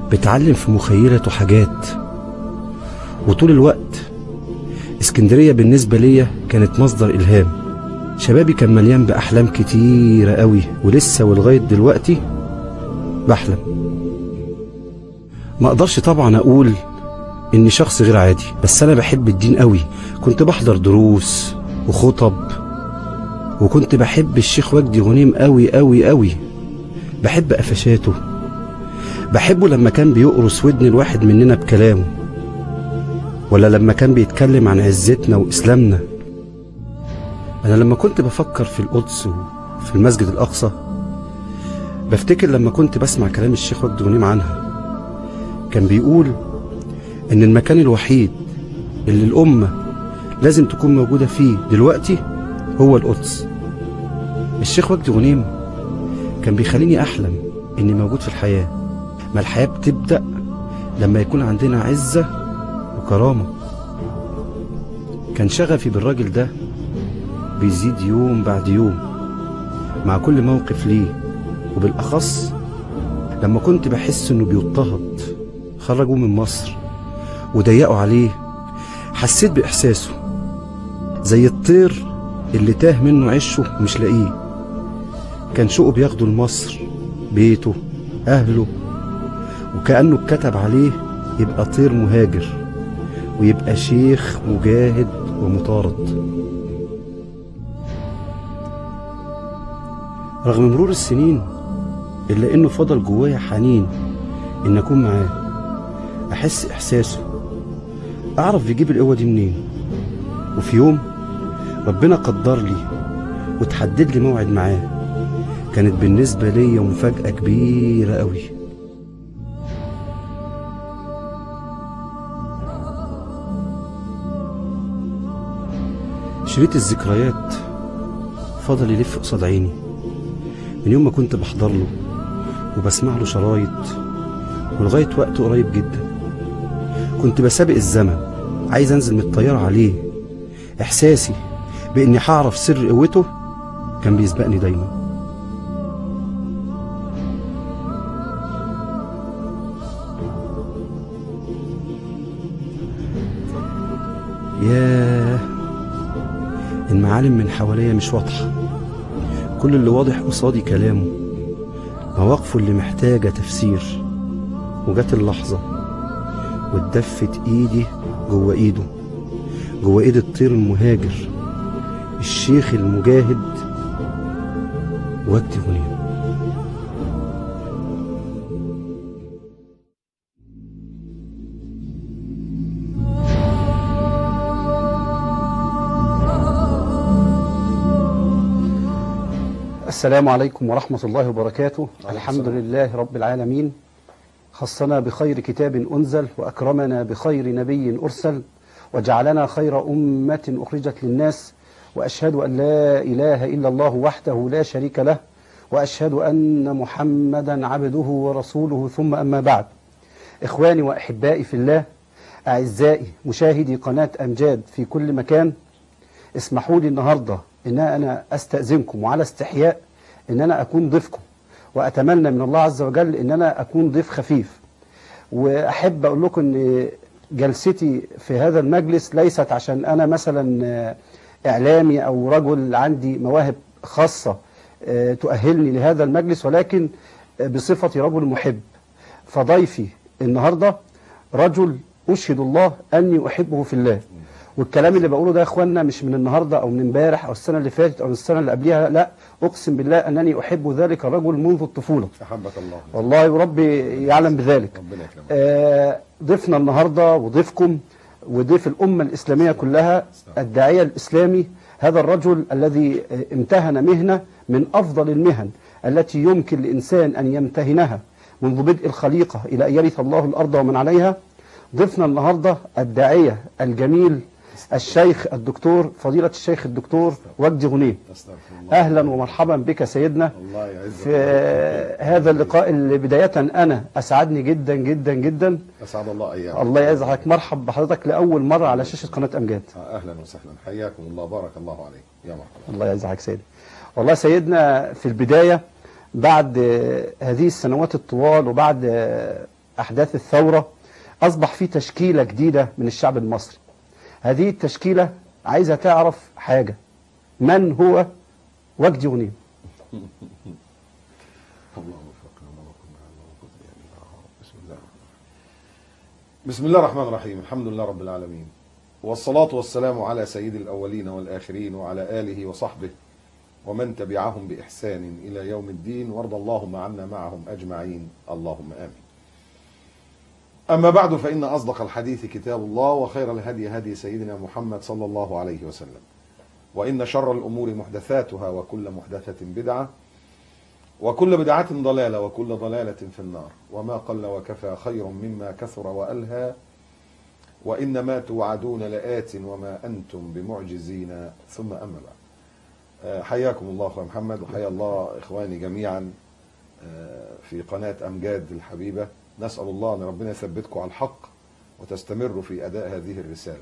بتعلم في مخيلته حاجات. وطول الوقت اسكندرية بالنسبة ليا كانت مصدر إلهام. شبابي كان مليان بأحلام كتيرة قوي، ولسه ولغاية دلوقتي بحلم. ما اقدرش طبعا اقول اني شخص غير عادي، بس انا بحب الدين قوي. كنت بحضر دروس وخطب، وكنت بحب الشيخ وجدي غنيم قوي قوي قوي. بحب قفشاته، بحبه لما كان بيقرص ودن الواحد مننا بكلامه، ولا لما كان بيتكلم عن عزتنا وإسلامنا. أنا لما كنت بفكر في القدس وفي المسجد الأقصى بفتكر لما كنت بسمع كلام الشيخ وجدي غنيم عنها. كان بيقول إن المكان الوحيد اللي الأمة لازم تكون موجودة فيه دلوقتي هو القدس. الشيخ وجدي غنيم كان بيخليني أحلم إني موجود في الحياة. ما الحياة بتبدأ لما يكون عندنا عزة وكرامة. كان شغفي بالراجل ده بيزيد يوم بعد يوم مع كل موقف ليه، وبالأخص لما كنت بحس إنه بيضطهد. خرجوه من مصر وضيقوا عليه، حسيت بإحساسه زي الطير اللي تاه منه عشه ومش لاقيه. كان شوقه بياخده لمصر، بيته، أهله، وكأنه اتكتب عليه يبقى طير مهاجر ويبقى شيخ مجاهد ومطارد. رغم مرور السنين إلا إنه فضل جوايا حنين إن أكون معاه، أحس إحساسه، أعرف بيجيب القوة دي منين. وفي يوم ربنا قدر لي وتحدد لي موعد معاه. كانت بالنسبة لي مفاجأة كبيرة قوي. شريط الذكريات فضل يلف قصاد عيني من يوم ما كنت بحضر له وبسمع له شرايط، ولغاية وقت قريب جدا كنت بسابق الزمن، عايز انزل من الطيارة عليه. احساسي باني هعرف سر قوته كان بيسبقني دايما. ياه، المعالم من حواليا مش واضحة، كل اللي واضح قصادي كلامه، مواقفه اللي محتاجة تفسير. وجت اللحظة واتدفت ايدي جوه ايده، جوه ايد الطير المهاجر، الشيخ المجاهد وجدي غنيم. السلام عليكم ورحمة الله وبركاته. الحمد لله رب العالمين، خصنا بخير كتاب أنزل، وأكرمنا بخير نبي أرسل، وجعلنا خير أمة أخرجت للناس. وأشهد أن لا إله إلا الله وحده لا شريك له، وأشهد أن محمدا عبده ورسوله. ثم أما بعد، إخواني وأحبائي في الله، أعزائي مشاهدي قناة أمجاد في كل مكان، اسمحوا لي النهاردة إن أنا أستأذنكم وعلى استحياء إن أنا أكون ضيفكم، وأتمنى من الله عز وجل إن أنا أكون ضيف خفيف. وأحب أقول لكم إن جلستي في هذا المجلس ليست عشان أنا مثلا إعلامي أو رجل عندي مواهب خاصة تؤهلني لهذا المجلس، ولكن بصفتي رجل محب. فضيفي النهاردة رجل أشهد الله أني أحبه في الله. والكلام اللي بقوله ده يا اخوانا مش من النهارده او من امبارح او السنه اللي فاتت او السنه اللي قبليها، لا، اقسم بالله انني احب ذلك الرجل منذ الطفوله. احبك الله والله، وربي يعلم بذلك. ربنا يكرمك. ضيفنا النهارده وضيفكم وضيف الامه الاسلاميه كلها الداعيه الاسلامي، هذا الرجل الذي امتهن مهنه من افضل المهن التي يمكن لانسان ان يمتهنها منذ بدء الخليقه الى ان يرث الله الارض ومن عليها. ضيفنا النهارده الداعيه الجميل الشيخ الدكتور فضيلة الشيخ الدكتور وجدي غنيم. أهلا ومرحبا بك سيدنا في هذا اللقاء اللي بداية أنا أسعدني جدا جدا جدا. أسعد الله أيامك. الله يعزك. مرحب بحضرتك لأول مرة على شاشة قناة أمجاد. أهلا وسهلا، حياكم الله، بارك الله عليك. يا مرحبا. الله يعزك سيدي. والله سيدنا في البداية بعد هذه السنوات الطوال وبعد أحداث الثورة أصبح في تشكيلة جديدة من الشعب المصري. هذه التشكيلة عايزة تعرف حاجة: من هو وجدي غنيم؟ بسم الله الرحمن الرحيم. الحمد لله رب العالمين، والصلاة والسلام على سيد الأولين والآخرين وعلى آله وصحبه ومن تبعهم بإحسان إلى يوم الدين، وارض اللهم عنا معهم أجمعين، اللهم آمين. أما بعد، فإن أصدق الحديث كتاب الله، وخير الهدي هدي سيدنا محمد صلى الله عليه وسلم، وإن شر الأمور محدثاتها، وكل محدثة بدعة، وكل بدعة ضلالة، وكل ضلالة في النار، وما قل وكفى خير مما كثر وألهى، وإنما توعدون لآت وما أنتم بمعجزين، ثم أما بعد. حياكم الله أخوة محمد، وحيا الله إخواني جميعا في قناة أمجاد الحبيبة. نسأل الله أن ربنا يثبتكم على الحق وتستمروا في أداء هذه الرسالة.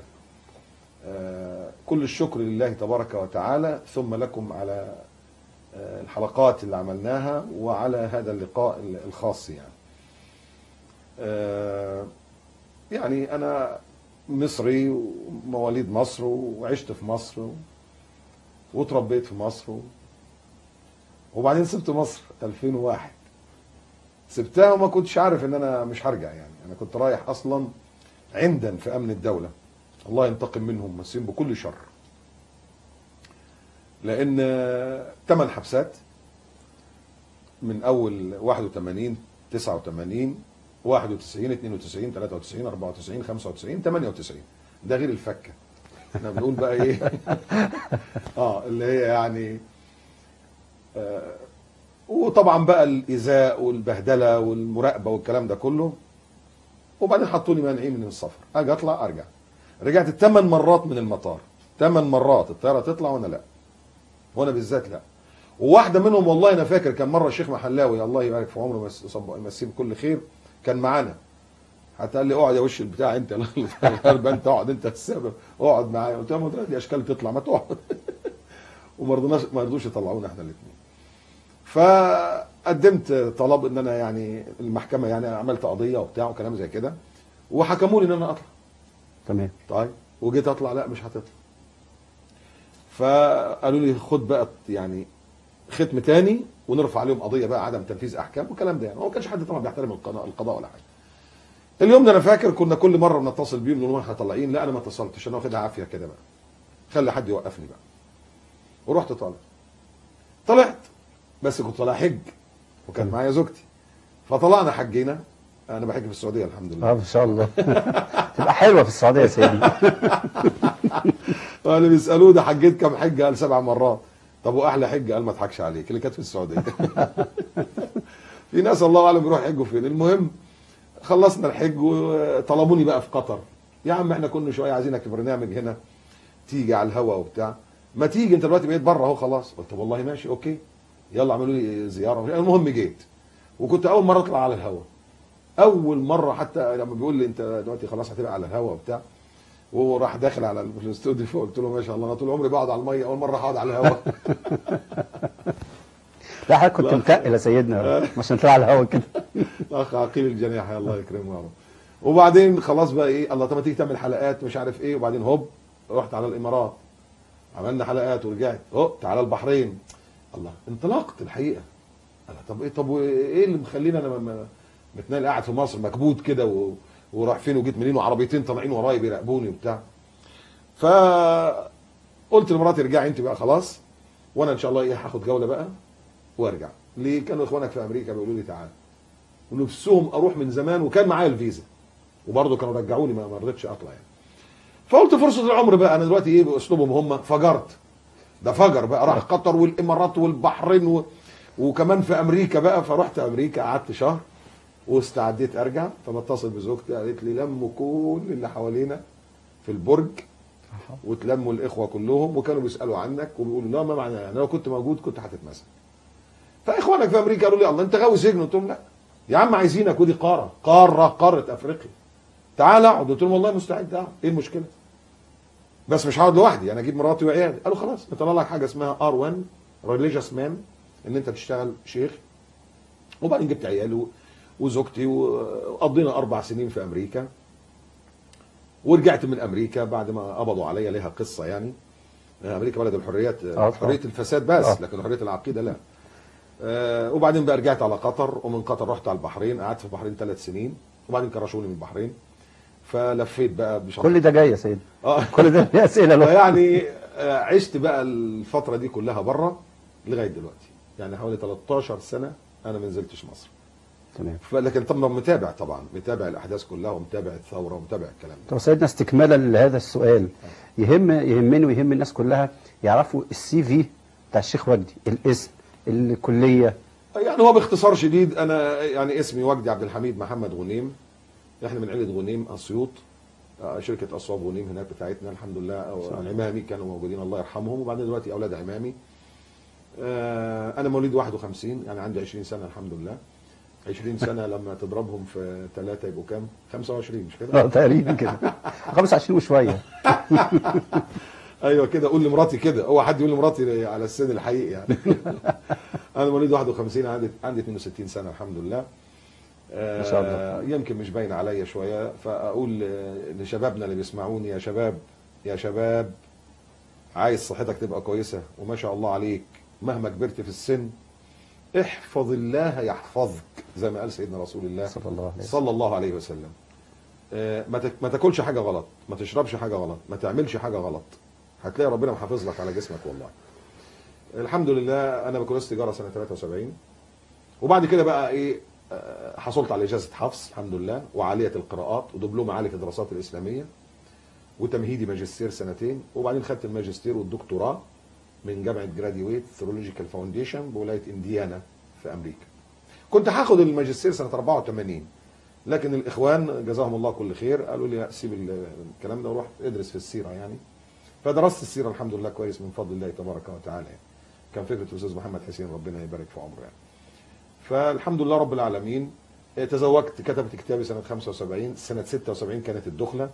كل الشكر لله تبارك وتعالى، ثم لكم على الحلقات اللي عملناها وعلى هذا اللقاء الخاص. يعني أنا مصري ومواليد مصر، وعشت في مصر وتربيت في مصر، وبعدين سبت مصر 2001. سبتها وما كنتش عارف ان انا مش هرجع. يعني انا كنت رايح اصلا عمدا في امن الدولة، الله ينتقم منهم مسين بكل شر، لان 8 حبسات من اول 81 89 91 92 93 94 95 98. ده غير الفكه. احنا بنقول بقى ايه اللي هي يعني وطبعا بقى الايذاء والبهدله والمراقبه والكلام ده كله. وبعدين حطوا لي مانعين من السفر، اجي اطلع ارجع. رجعت 8 مرات من المطار، 8 مرات الطياره تطلع وانا لا، وانا بالذات لا. وواحده منهم والله انا فاكر كان مره الشيخ محلاوي الله يبارك في عمره يمسيه بكل خير كان معانا، حتى قال لي اقعد يا وش البتاع انت انت اقعد انت السبب، اقعد معايا. قلت له دي اشكال تطلع ما تقعد وما رضوش يطلعونا احنا الاثنين. فقدمت طلب ان انا يعني المحكمه يعني عملت قضيه وبتاع وكلام زي كده، وحكموا لي ان انا اطلع. تمام. طيب وجيت اطلع، لا مش هتطلع. فقالوا لي خد بقى يعني ختم تاني ونرفع عليهم قضيه بقى عدم تنفيذ احكام والكلام ده. يعني هو ما كانش حد طبعا بيحترم القضاء ولا حاجه. اليوم ده انا فاكر كنا كل مره بنتصل بيهم نقول لهم احنا طالعين، لا انا ما اتصلتش، انا واخدها عافيه كده بقى، خلي حد يوقفني بقى. ورحت طلعت بس كنت طالع حج وكان معايا زوجتي، فطلعنا حجينا. انا بحج في السعوديه الحمد لله. ما شاء الله. تبقى حلوه في السعوديه يا سيدي. اللي بيسالوه ده حجيت كام حجه؟ قال 7 مرات. طب واحلى حجه؟ قال ما اضحكش عليك اللي كانت في السعوديه. في ناس الله اعلم بيروح يحجوا فين. المهم خلصنا الحج وطلبوني بقى في قطر. يا عم احنا كنا شويه عايزينك في برنامج هنا تيجي على الهوا وبتاع، ما تيجي انت دلوقتي بقيت بره اهو خلاص. قلت والله ماشي اوكي، يلا اعملوا لي زياره. المهم جيت، وكنت اول مره اطلع على الهوا، اول مره. حتى لما بيقول لي انت دلوقتي خلاص هتبقى على الهوا وبتاع، وهو راح داخل على الاستوديو، فقلت له ما شاء الله انا طول عمري بقعد على الميه، اول مره هقعد على الهوا. لا حضرتك كنت متقل يا سيدنا عشان تطلع على الهوا كده. اخ عقيل الجناح الله يكرمه يا رب. وبعدين خلاص بقى ايه، الله طب ما تيجي تعمل حلقات مش عارف ايه. وبعدين هوب رحت على الامارات عملنا حلقات، ورجعت تعالى البحرين. الله انطلقت الحقيقه. الله طب وايه اللي مخلينا انا متنال قاعد في مصر مكبوت كده وراح فين وجيت منين، وعربيتين طالعين ورايا بيراقبوني وبتاع. فقلت لمراتي ارجعي انت بقى خلاص، وانا ان شاء الله ايه هاخد جوله بقى وارجع. ليه؟ كانوا اخوانك في امريكا بيقولوا لي تعالى، ونفسهم اروح من زمان، وكان معايا الفيزا وبرضه كانوا رجعوني ما رضيتش اطلع يعني. فقلت فرصه العمر بقى، انا دلوقتي ايه باسلوبهم هم فجرت. ده فجر بقى، راح قطر والامارات والبحرين وكمان في امريكا بقى. فرحت امريكا قعدت شهر واستعديت ارجع. فبتصل بزوجتي قالت لي لموا كل اللي حوالينا في البرج وتلموا الاخوه كلهم، وكانوا بيسالوا عنك وبيقولوا لا ما معنى انا لو كنت موجود كنت هتتمسك. فاخوانك في امريكا قالوا لي الله انت غاوي سجن. قلت لهم لا يا عم عايزينك، ودي قاره افريقيا، تعال اقعد. قلت لهم والله مستعد اقعد، ايه المشكله؟ بس مش هقعد لوحدي، انا اجيب مراتي وعيالي. قالوا خلاص نطلع لك حاجه اسمها R1 ريليجيوس مان، ان انت تشتغل شيخ. وبعدين جبت عيالي وزوجتي، وقضينا 4 سنين في امريكا. ورجعت من امريكا بعد ما قبضوا عليا، ليها قصه يعني. امريكا بلد الحريات، حريه الفساد بس، لكن حريه العقيده لا. وبعدين بقى رجعت على قطر، ومن قطر رحت على البحرين، قعدت في البحرين 3 سنين، وبعدين كرشوني من البحرين. فلفيت بقى كل ده جاي يا سيدي. كل ده ليه اسئله له. يعني عشت بقى الفتره دي كلها بره لغايه دلوقتي، يعني حوالي 13 سنه انا ما نزلتش مصر. تمام. لكن طبعا متابع، طبعا متابع الاحداث كلها، ومتابع الثوره، ومتابع الكلام ده. طب سيدنا استكمالا لهذا السؤال، يهمني ويهم الناس كلها يعرفوا السي في بتاع الشيخ وجدي، الاسم، الكليه. يعني هو باختصار شديد، انا يعني اسمي وجدي عبد الحميد محمد غنيم. احنا من عيله غنيم اسيوط، شركه اصواب غنيم هناك بتاعتنا الحمد لله. عمامي كانوا موجودين الله يرحمهم، وبعدين دلوقتي اولاد عمامي. انا مواليد 51، يعني عندي 20 سنه الحمد لله. 20 سنه لما تضربهم في 3 يبقوا كام؟ 25 مش كده؟ تقريبا كده 25 وشويه. ايوه كده. قول لمراتي كده، هو حد يقول لمراتي على السن الحقيقي يعني. انا مواليد 51، عندي 62 سنه الحمد لله. ما شاء الله. يمكن مش باين عليا شويه، فاقول لشبابنا اللي بيسمعوني، يا شباب يا شباب، عايز صحتك تبقى كويسه وما شاء الله عليك مهما كبرت في السن، احفظ الله يحفظك زي ما قال سيدنا رسول الله صلى الله عليه وسلم. ما تاكلش حاجه غلط، ما تشربش حاجه غلط، ما تعملش حاجه غلط، هتلاقي ربنا محافظ لك على جسمك والله. الحمد لله انا بكالوريوس تجاره سنه 73، وبعد كده بقى ايه، حصلت على اجازه حفص الحمد لله، وعاليه القراءات، ودبلوم عالي في الدراسات الاسلاميه، وتمهيدي ماجستير 2 سنين، وبعدين خدت الماجستير والدكتوراه من جامعه جراديويت ثيولوجيكال فاونديشن بولايه انديانا في امريكا. كنت هاخد الماجستير سنه 84، لكن الاخوان جزاهم الله كل خير قالوا لي لا سيب الكلام ده وروح ادرس في السيره يعني. فدرست السيره الحمد لله كويس من فضل الله تبارك وتعالى يعني. كان فكره الاستاذ محمد حسين ربنا يبارك في عمره يعني. فالحمد لله رب العالمين. تزوجت، كتبت كتابي سنه 75، سنه 76 كانت الدخله.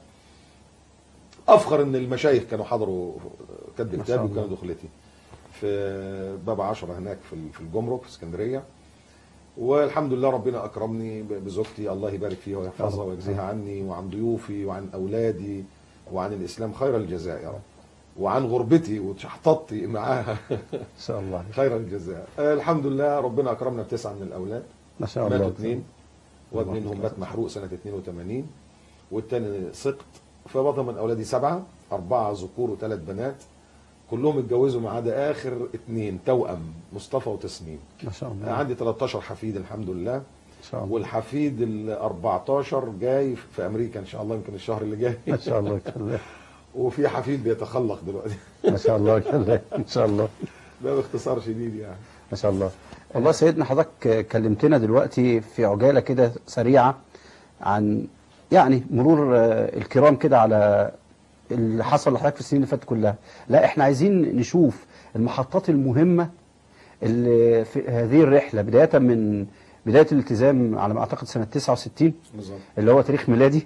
افخر ان المشايخ كانوا حضروا كتب كتابي وكانوا دخلتي في باب 10 هناك في الجمرك في اسكندريه. والحمد لله ربنا اكرمني بزوجتي، الله يبارك فيها ويحفظها ويجزيها عني وعن ضيوفي وعن اولادي وعن الاسلام خير الجزاء يا رب، وعن غربتي وشحطتي معاها ان شاء الله خير الجزاء. الحمد لله ربنا اكرمنا ب9 من الاولاد، ما شاء الله. ماتوا 2، واد منهم مات محروق سنه 82، والثاني سقط. فبطل من اولادي 7، 4 ذكور و3 بنات، كلهم اتجوزوا ما عدا اخر 2 توأم، مصطفى وتسنيم. ما شاء الله. عندي 13 حفيد الحمد لله. ما شاء الله. والحفيد ال 14 جاي في امريكا ان شاء الله، يمكن الشهر اللي جاي. ما شاء الله كده. وفي حفيد بيتخلق دلوقتي. ما شاء الله كده ان شاء الله. ده باختصار شديد يعني. ما شاء الله. والله سيدنا حضرتك كلمتنا دلوقتي في عجاله كده سريعه عن يعني مرور الكرام كده على اللي حصل لحضرتك في السنين اللي فاتت كلها. لا احنا عايزين نشوف المحطات المهمة اللي في هذه الرحلة، بداية الالتزام على ما اعتقد سنة 69 بالظبط، اللي هو تاريخ ميلادي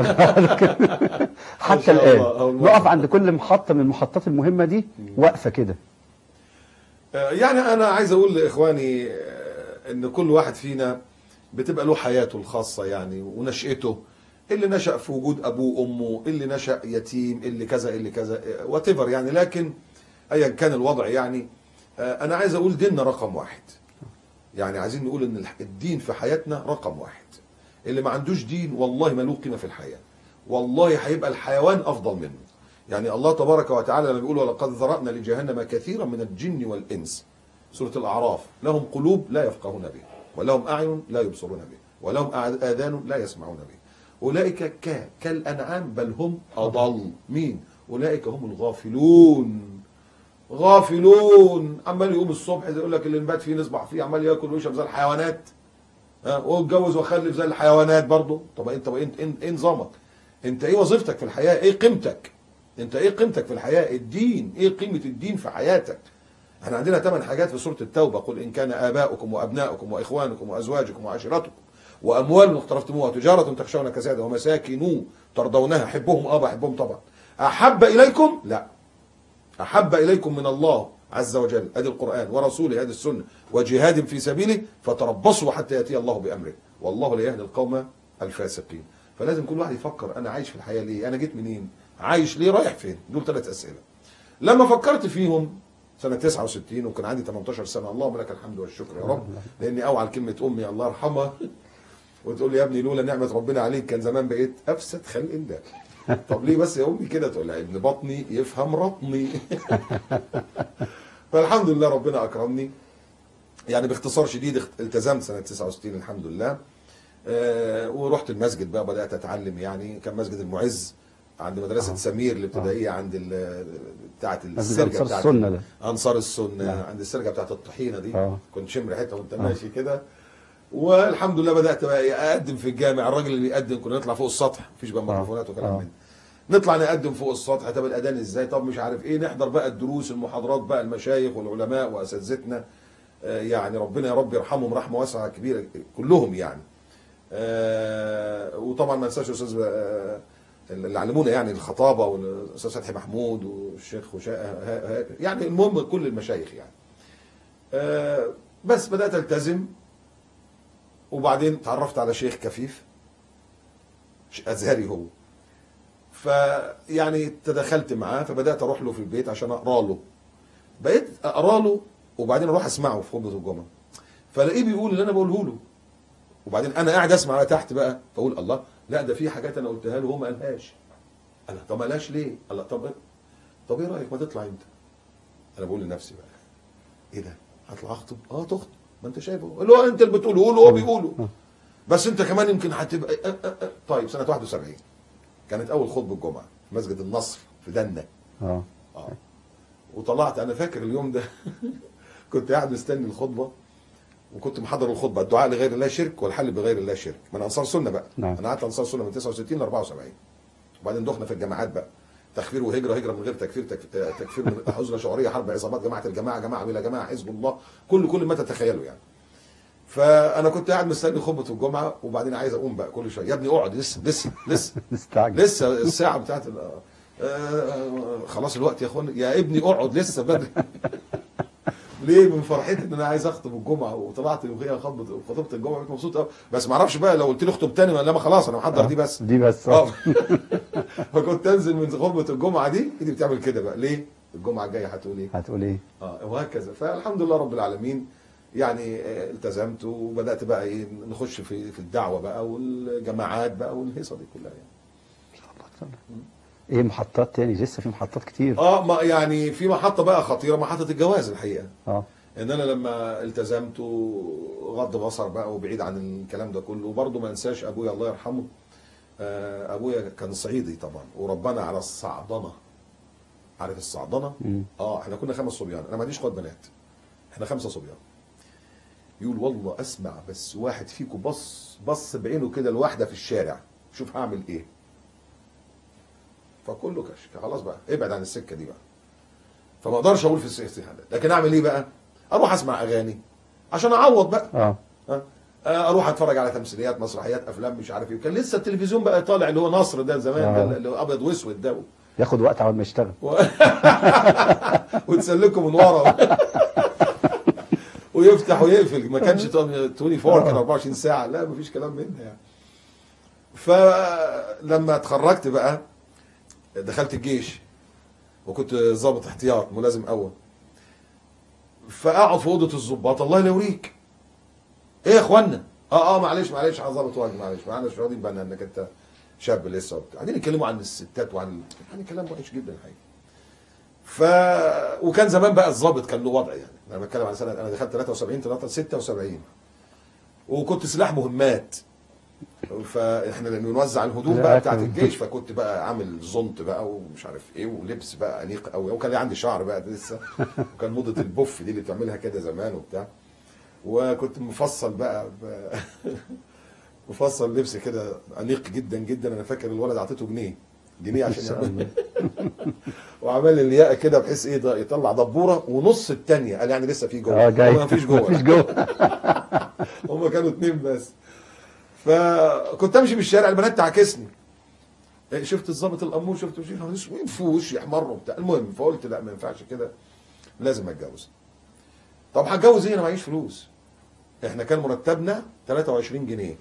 حتى الآن نقف عند كل محطة من المحطات المهمة دي وقفة كده. يعني انا عايز اقول لاخواني ان كل واحد فينا بتبقى له حياته الخاصة يعني، ونشأته، اللي نشأ في وجود أبوه وأمه، اللي نشأ يتيم، اللي كذا اللي كذا whatever يعني. لكن أيا كان الوضع يعني، أنا عايز أقول ديننا رقم 1. يعني عايزين نقول إن الدين في حياتنا رقم 1. اللي ما عندوش دين والله ما له قيمة في الحياة، والله هيبقى الحيوان أفضل منه. يعني الله تبارك وتعالى لما بيقول ولقد ذرأنا لجهنم كثيرا من الجن والإنس، سورة الأعراف، لهم قلوب لا يفقهون بها، ولهم أعين لا يبصرون بها، ولهم آذان لا يسمعون بها، أولئك كالأنعام بل هم أضل. مين؟ أولئك هم الغافلون. غافلون، عمال يقوم الصبح يقول لك اللي نبات فيه نصبح فيه، عمال ياكل ويشرب زي الحيوانات، واتجوز وخلف زي الحيوانات برضه. طب انت ايه نظامك؟ انت ايه وظيفتك في الحياه؟ ايه قيمتك؟ انت ايه قيمتك في الحياه؟ الدين، ايه قيمه الدين في حياتك؟ احنا عندنا 8 حاجات في سوره التوبه، قل ان كان اباؤكم وابناؤكم واخوانكم وازواجكم وعشيرتكم واموال اقترفتموها وتجاره تخشون كسادها ومساكن ترضونها، حبهم بحبهم طبعا، احب اليكم، لا، احب اليكم من الله عز وجل، ادي القران، ورسوله ادي السنه، وجهاد في سبيله فتربصوا حتى ياتي الله بامره والله لا يهدي القوم الفاسقين. فلازم كل واحد يفكر انا عايش في الحياه ليه؟ انا جيت منين؟ عايش ليه؟ رايح فين؟ دول 3 اسئله. لما فكرت فيهم سنه 69 وكان عندي 18 سنه، اللهم لك الحمد والشكر يا رب، لاني اوعى كلمه امي الله يرحمها وتقول لي يا ابني لولا نعمه ربنا عليك كان زمان بقيت افسد خلق الله. طب ليه بس يا امي كده؟ تقول لها ابن بطني يفهم رطني. فالحمد لله ربنا اكرمني. يعني باختصار شديد التزمت سنه 69 الحمد لله. ورحت المسجد بقى بدات اتعلم. يعني كان مسجد المعز عند مدرسه سمير الابتدائيه عند بتاعه السرجه انصار السنه ده، انصار السنه عند السرجه بتاعه الطحينه دي. كنت شم ريحتها وانت ماشي كده. والحمد لله بدات بقى اقدم في الجامع. الراجل اللي بيقدم كنا نطلع فوق السطح، مفيش بقى ميكروفونات وكلام من نطلع نقدم فوق السطح. طب الاذان ازاي؟ طب مش عارف ايه. نحضر بقى الدروس المحاضرات بقى المشايخ والعلماء واساتذتنا، يعني ربنا يا رب يرحمهم رحمه واسعه كبيره كلهم يعني. وطبعا ما انساش الاستاذ اللي علمونا يعني الخطابه والاستاذ فتحي محمود والشيخ وشاء، يعني المهم كل المشايخ يعني. بس بدات التزم. وبعدين تعرفت على شيخ كفيف ازهري هو، فيعني تدخلت معاه. فبدات اروح له في البيت عشان اقرا له. بقيت اقرا له وبعدين اروح اسمعه في خطبه الجمعه، فلاقيه بيقول اللي انا بقوله له. وبعدين انا قاعد اسمع بقى تحت بقى، فاقول الله، لا ده في حاجات انا قلتها له وهو ما قالهاش. الله، طب ما قالهاش ليه؟ الله، طب ايه رايك ما تطلع انت؟ انا بقول لنفسي بقى ايه ده؟ هطلع اخطب؟ تخطب، ما انت شايفه اللي هو انت اللي بتقوله هو بيقوله، بس انت كمان يمكن هتبقى طيب. سنه 71 كانت اول خطبه الجمعه في مسجد النصر في دنة. وطلعت. انا فاكر اليوم ده كنت قاعد مستني الخطبه، وكنت محضر الخطبه الدعاء لغير الله شرك والحل بغير الله شرك من انصار سنه بقى. انا قعدت انصار سنه من 69 ل 74. وبعدين دخنا في الجماعات بقى، تكفير وهجره، هجره من غير تكفير، تكفير من عزله شعوريه، حرب عصابات، جماعه الجماعه، جماعه بلا جماعه، حزب الله، كل ما تتخيلوا يعني. فانا كنت قاعد مستني خطبه الجمعه، وبعدين عايز اقوم بقى كل شويه، يا ابني اقعد لسه الساعه بتاعت خلاص الوقت يا اخوان، يا ابني اقعد لسه بدري. ليه؟ من فرحتي ان انا عايز اخطب الجمعه. وطلعت وهي خطبت الجمعه، كنت مبسوط قوي. بس ما اعرفش بقى لو قلت لي اخطب تاني ولا ما، خلاص انا محضر دي بس فكنت انزل من خطبه الجمعه دي ايدي بتعمل كده بقى. ليه؟ الجمعه الجايه هتقول ايه؟ وهكذا. فالحمد لله رب العالمين يعني التزمت. وبدات بقى ايه نخش في الدعوه بقى والجماعات بقى والهيصه دي كلها يعني. ان شاء الله. ايه محطات تاني؟ لسه في محطات كتير. ما يعني في محطه بقى خطيره، محطه الجواز الحقيقه. ان انا لما التزمت وغض بصر بقى وبعيد عن الكلام ده كله. وبرضه ما انساش ابويا الله يرحمه. ابويا كان صعيدي طبعا، وربنا على الصعدنه. عارف الصعدنه؟ احنا كنا 5 صبيان، انا ما عنديش اخوات بنات، احنا 5 صبيان. يقول والله اسمع بس واحد فيكم بص بعينه كده لواحده في الشارع، شوف هعمل ايه. فكله كشك، خلاص بقى ابعد عن السكه دي بقى. فما اقدرش اقول في السكه، لكن اعمل ايه بقى؟ اروح اسمع اغاني عشان اعوض بقى. اروح اتفرج على تمثيليات، مسرحيات، افلام، مش عارف ايه. كان لسه التلفزيون بقى طالع اللي هو نصر ده زمان، ده اللي هو ابيض واسود ده، ياخد وقت عقبال ما يشتغل وتسلكه من ورا ويفتح ويقفل. ما كانش 24 كان 24 ساعه، لا مفيش كلام منها يعني. فلما اتخرجت بقى دخلت الجيش، وكنت ضابط احتياط ملازم اول. فاقعد في اوضه الضباط، الله يلوريك ايه يا اخوانا، معلش يا ضابط واجب، معلش معانا مش راضيين بقى انك انت شاب لسه وبتاع. قاعدين يتكلموا عن الستات وعن يعني كلام وحش جدا الحقيقه. وكان زمان بقى الضابط كان له وضع يعني. انا بتكلم عن سنه، انا دخلت 73 76، وكنت سلاح مهمات. فاحنا بنوزع الهدوم بقى بتاعت الجيش، فكنت بقى عامل زنط بقى ومش عارف ايه، ولبس بقى انيق قوي. وكان عندي شعر بقى لسه، وكان موضه البوف دي اللي بتعملها كده زمان وبتاع. وكنت مفصل بقى مفصل لبس كده انيق جدا جدا. انا فاكر الولد اعطيته جنيه عشان يعمل وعمل لي الياقه كده بحيث ايه ده يطلع دبوره ونص الثانيه. قال يعني لسه في جوه. ما فيش جوه هم كانوا 2 بس. فكنت امشي بالشارع، البنات تعاكسني. شفت الظابط الامور، شفت في وشي احمر وبتاع. المهم فقلت لا ما ينفعش كده، لازم اتجوز. طب هتجوز ايه؟ انا معيش فلوس. احنا كان مرتبنا 23 جنيه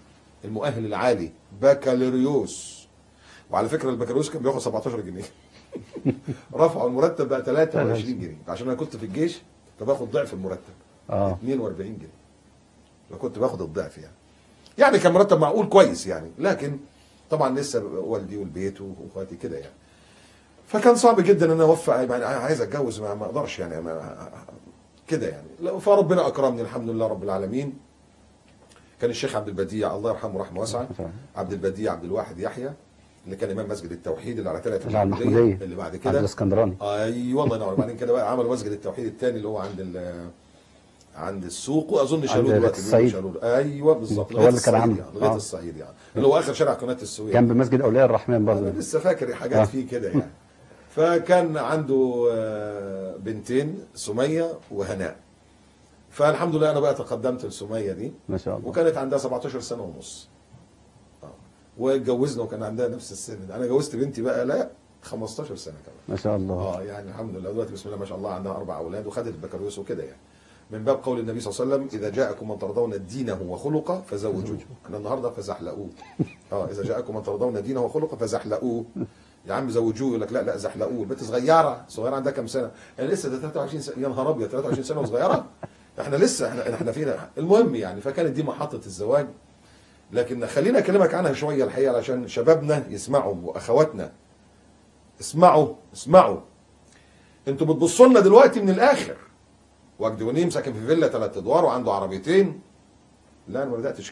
المؤهل العالي بكالوريوس. وعلى فكره البكالوريوس كان بياخد 17 جنيه. رفعوا المرتب بقى 23 جنيه عشان انا كنت في الجيش فباخد ضعف المرتب. 42 جنيه. فكنت باخد الضعف يعني. يعني كان مرتب معقول كويس يعني، لكن طبعا لسه والدي والبيت واخواتي كده يعني. فكان صعب جدا ان انا اوفق، يعني عايز اتجوز ما اقدرش يعني كده يعني. فربنا اكرمني الحمد لله رب العالمين. كان الشيخ عبد البديع الله يرحمه رحمه واسعه، عبد البديع عبد الواحد يحيى اللي كان امام مسجد التوحيد اللي على ثلاث المحموديه اللي بعد عبد كده الاسكندراني. ايوه الله ينور. بعدين كده بقى عمل مسجد التوحيد الثاني اللي هو عند السوق، واظن شالوه دلوقتي الصعيد. ايوه بالظبط، هو اللي كان عامله لغايه الصعيد يعني اللي هو اخر شارع قناه السويس جنب مسجد اولياء الرحمن برضه. انا لسه فاكر حاجات فيه كده يعني. فكان عنده بنتين سميه وهناء. فالحمد لله انا بقى تقدمت لسميه دي ما شاء الله، وكانت عندها 17 سنه ونص. واتجوزنا وكان عندها نفس السن ده. انا جوزت بنتي بقى لا 15 سنه كمان. ما شاء الله. يعني الحمد لله دلوقتي بسم الله ما شاء الله عندها 4 اولاد وخدت البكالوريوس وكده يعني. من باب قول النبي صلى الله عليه وسلم اذا جاءكم من ترضون دينه وخلقه فزوجوه. احنا النهارده فزحلقوه. اذا جاءكم من ترضون دينه وخلقه فزحلقوه. يا عم زوجوه، يقول لك لا زحلقوه. البنت صغيره عندها كام سنه؟ يعني لسه ده 23 سنه. يا نهار ابيض 23 سنه وصغيره. احنا لسه احنا فينا. المهم يعني فكانت دي محطه الزواج. لكن خليني اكلمك عنها شويه الحقيقه علشان شبابنا يسمعوا واخواتنا اسمعوا. انتوا بتبصوا لنا دلوقتي من الاخر. وجدي ونيم ساكن في فيلا 3 ادوار وعنده عربيتين. لا انا ما بداتش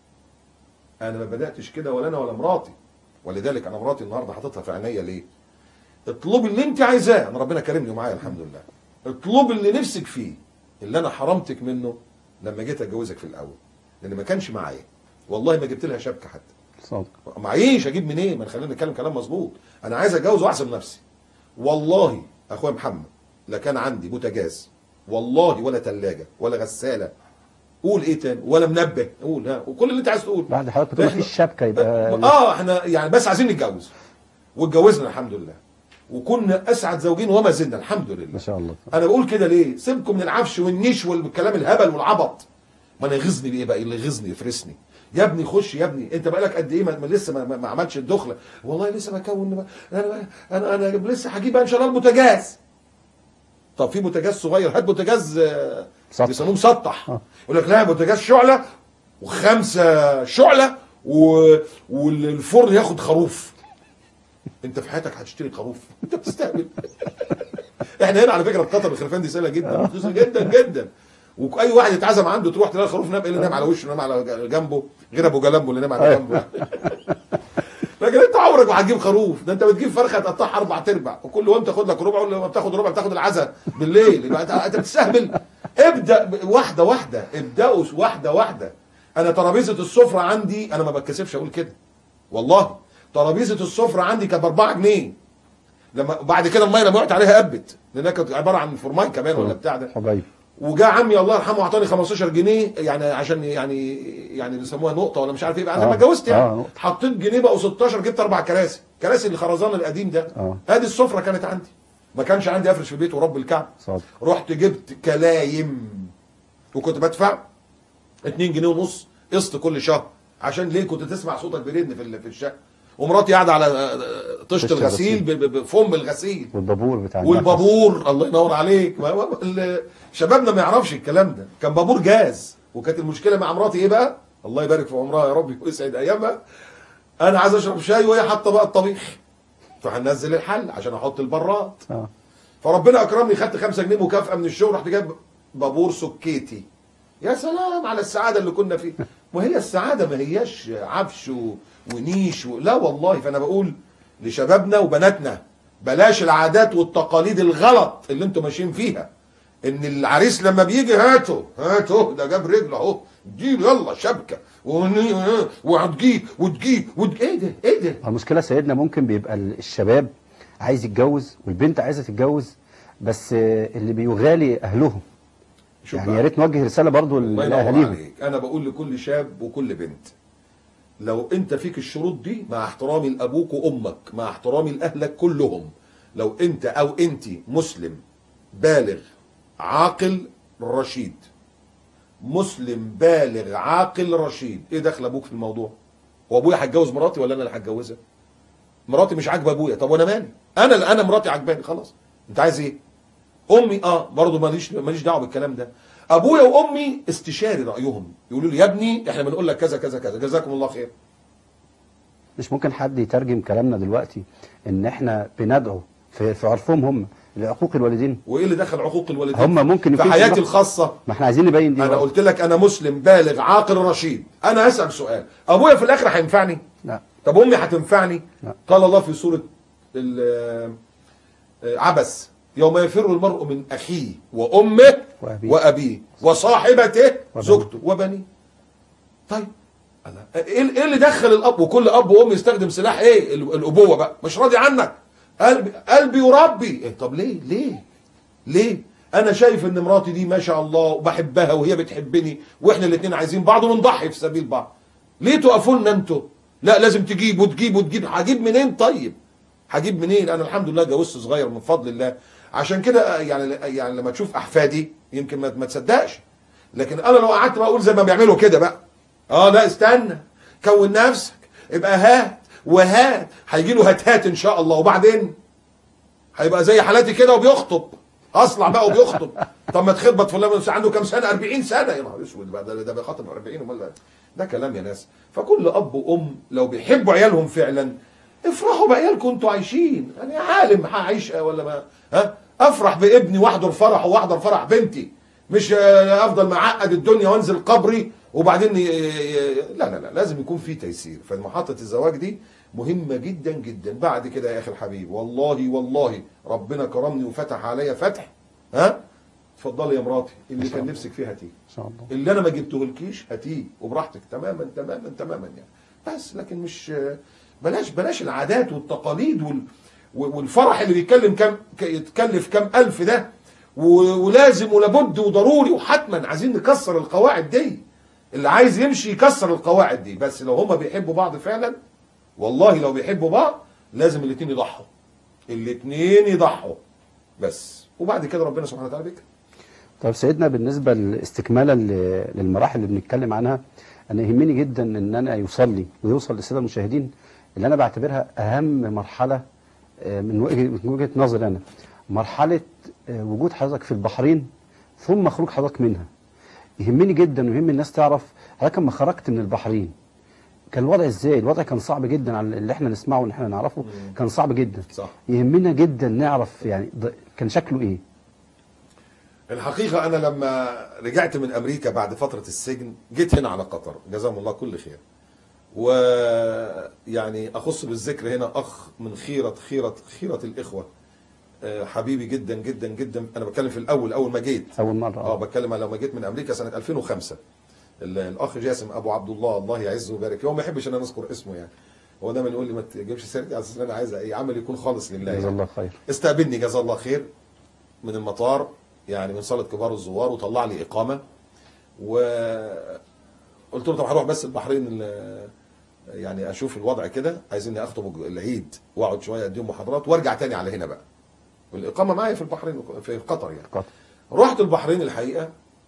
كده. ولا انا ولا مراتي. ولذلك انا مراتي النهارده حاططها في عينيا ليه؟ اطلبي اللي انت عايزاه. انا ربنا كرمني ومعايا الحمد لله. اطلبي اللي نفسك فيه. اللي انا حرمتك منه لما جيت اتجوزك في الاول لان ما كانش معايا. والله ما جبت لها شبكه حتى. صادق. معيش اجيب منين؟ ما خلينا نتكلم كلام مظبوط. انا عايز اتجوز واحسب نفسي. والله اخويا محمد لا كان عندي بوتاجاز والله ولا ثلاجه ولا غساله. قول ايه تاني؟ ولا منبه. قول ها وكل اللي انت عايز تقول. بعد حضرتك بتقول مفيش شبكه يبقى احنا يعني بس عايزين نتجوز. واتجوزنا الحمد لله. وكنا اسعد زوجين وما زلنا الحمد لله. ما شاء الله. انا بقول كده ليه؟ سيبكم من العفش والنيش والكلام الهبل والعبط. ما انا يغيظني بايه بقى؟ اللي يغيظني يفرسني. يا ابني خش يا ابني، انت بقالك قد ايه ما لسه ما عملتش الدخله؟ والله لسه بكون انا لسه هجيب ان شاء الله البوتاجاز. طب في بوتاجاز صغير، هات بوتاجاز بيسموه مسطح. يقول لك لا بوتاجاز شعله و5 شعله والفرن ياخد خروف. انت في حياتك هتشتري خروف؟ انت بتستهبل. احنا هنا على فكره في قطر الخرفان دي سهله جدا رخيصه جدا جدا. واي واحد يتعزم عنده تروح تلاقي الخروف نام اللي نام على وشه نام على جنبه غير ابو جلامبو اللي نام على جنبه. لكن انت عمرك ما هتجيب خروف. ده انت بتجيب فرخه تقطعها 4/4 وكل يوم تاخد لك ربع ولما بتاخد ربع بتاخد العزاء بالليل. يبقى انت بتستهبل. ابدا واحده واحده. ابداوا واحده واحده. انا ترابيزه السفره عندي انا ما بتكسفش اقول كده والله. ترابيزه السفره عندي كانت ب4 جنيه. لما بعد كده الميه لما وقعت عليها قبت لانها كانت عباره عن فورماين كمان ولا بتاع ده. حبايبي. وجاء عمي الله يرحمه اعطاني 15 جنيه يعني عشان يعني بيسموها نقطه ولا مش عارف ايه بقى. انا لما اتجوزت يعني حطيت جنيه بقوا 16 جبت 4 كراسي الخرزان القديم ده. ادي السفره كانت عندي. ما كانش عندي افرش في البيت ورب الكعب. رحت جبت كلايم وكنت بدفع 2 جنيه ونص قسط كل شهر. عشان ليه؟ كنت تسمع صوتك بيرن في الشقه. ومراتي قاعده على طشت الغسيل بفم الغسيل والبابور الله ينور عليك. شبابنا ما يعرفش الكلام ده. كان بابور جاز. وكانت المشكله مع مراتي ايه بقى؟ الله يبارك في عمرها يا رب ويسعد ايامها. انا عايز اشرب شاي وهي حاطه بقى الطبيخ. فهنزل الحل عشان احط البراد. فربنا اكرمني خدت 5 جنيه مكافاه من الشغل رحت جايب بابور سكيتي. يا سلام على السعاده اللي كنا فيها. وهي السعاده ما هياش عفش ونيش لا والله. فانا بقول لشبابنا وبناتنا بلاش العادات والتقاليد الغلط اللي انتم ماشيين فيها. ان العريس لما بيجي هاته ده جاب رجله اهو اديله يلا شبكه وهتجيب وتجيب ايه ده. المشكله سيدنا ممكن بيبقى الشباب عايز يتجوز والبنت عايزه تتجوز بس اللي بيغالي اهلهم. يعني يا ريت نوجه رساله برضو لاهاليهم. انا بقول لكل شاب وكل بنت لو انت فيك الشروط دي مع احترامي لابوك وامك مع احترامي لاهلك كلهم لو انت او انت مسلم بالغ عاقل رشيد. مسلم بالغ عاقل رشيد. ايه دخل ابوك في الموضوع؟ هو ابويا هيتجوز مراتي ولا انا اللي هتجوزها؟ مراتي مش عاجبه ابويا، طب وانا مالي؟ انا مراتي عاجباني خلاص، انت عايز ايه؟ امي برضه ماليش دعوه بالكلام ده. ابويا وامي استشاري رايهم، يقولوا لي يا ابني احنا بنقول لك كذا كذا كذا، جزاكم الله خير. مش ممكن حد يترجم كلامنا دلوقتي ان احنا بندعو في عرفهم هم لعقوق الوالدين؟ وايه اللي دخل عقوق الوالدين هم ممكن في حياتي الخاصه؟ ما احنا عايزين نبين دي. انا قلت لك انا مسلم بالغ عاقل رشيد. انا هسال سؤال، ابويا في الاخر هينفعني؟ لا. طب امي هتنفعني؟ لا. قال الله في سوره عبس: يوم يفر المرء من اخيه وامه وابيه وصاحبته زوجته وبنيه. طيب ايه اللي دخل الاب؟ وكل اب وام يستخدم سلاح ايه؟ الابوه بقى. مش راضي عنك، قلبي يربي. طب ليه انا شايف ان مراتي دي ما شاء الله وبحبها وهي بتحبني واحنا الاثنين عايزين بعض ونضحي في سبيل بعض، ليه تقفوا لنا انتوا؟ لا لازم تجيب وتجيب. هجيب منين؟ طيب هجيب منين؟ انا الحمد لله جوزت صغير من فضل الله. عشان كده يعني لما تشوف احفادي يمكن ما تصدقش، لكن انا لو قعدت بقول زي ما بيعملوا كده بقى، لا استنى، كون نفسك، ابقى هات وهات، هيجي له هات ان شاء الله، وبعدين هيبقى زي حالاتي كده وبيخطب، اصلع بقى وبيخطب. طب ما تخطبت فلان عنده كام سنه؟ 40 سنه. يا نهار اسود بقى، ده بيخاطب 40 امال ده كلام يا ناس. فكل اب وام لو بيحبوا عيالهم فعلا افرحوا بعيالكم انتوا عايشين. انا عالم هعيش ولا ما افرح بابني واحضر فرحه واحضر فرح بنتي، مش افضل معقد الدنيا وانزل قبري وبعدين لا لازم يكون في تيسير. فمحطه الزواج دي مهمه جدا جدا. بعد كده يا اخي الحبيب، والله ربنا كرمني وفتح عليا فتح. اتفضلي يا مراتي، اللي كان نفسك فيه هاتيه ان شاء الله، اللي انا ما جبتهولكيش هاتيه وبراحتك تماما يعني. بس لكن مش بلاش العادات والتقاليد والفرح اللي يتكلف كام الف ده، ولازم ولابد وضروري وحتما. عايزين نكسر القواعد دي، اللي عايز يمشي يكسر القواعد دي. بس لو هما بيحبوا بعض فعلا، والله لو بيحبوا بعض لازم الاثنين يضحوا بس، وبعد كده ربنا سبحانه وتعالى بيكرم. طيب سيدنا، بالنسبه لاستكمالا للمراحل اللي بنتكلم عنها، انا يهمني جدا ان انا يوصل للساده المشاهدين اللي انا بعتبرها اهم مرحله من وجهه نظري انا، مرحله وجود حضرتك في البحرين ثم خروج حضرتك منها. يهمني جدا ويهم الناس تعرف حضرتك لما خرجت من البحرين كان الوضع ازاي؟ الوضع كان صعب جدا على اللي احنا نسمعه واللي احنا نعرفه، كان صعب جدا. صح. يهمنا جدا نعرف يعني كان شكله ايه؟ الحقيقة أنا لما رجعت من أمريكا بعد فترة السجن جيت هنا على قطر، جزاهم الله كل خير. ويعني أخص بالذكر هنا أخ من خيرة الإخوة، حبيبي جدا جدا جدا. أنا بتكلم في أول ما جيت، أول مرة. بتكلم لما جيت من أمريكا سنة 2005. الأخ جاسم أبو عبد الله يعزه ويبارك. هو ما يحبش أن أنا أذكر اسمه يعني، هو دايما يقول لي ما تجيبش سيرتي على أساس أن أنا عايز عمل يكون خالص لله. جزاه الله خير. استقبلني جزاه الله خير من المطار، يعني من صالة كبار الزوار، وطلع لي إقامة. وقلت له طب هروح بس البحرين يعني أشوف الوضع كده، عايزيني أخطب العيد وأقعد شوية أديهم محاضرات وأرجع تاني على هنا بقى. والإقامة معايا في البحرين، في قطر يعني. رحت البحرين الحقيقة،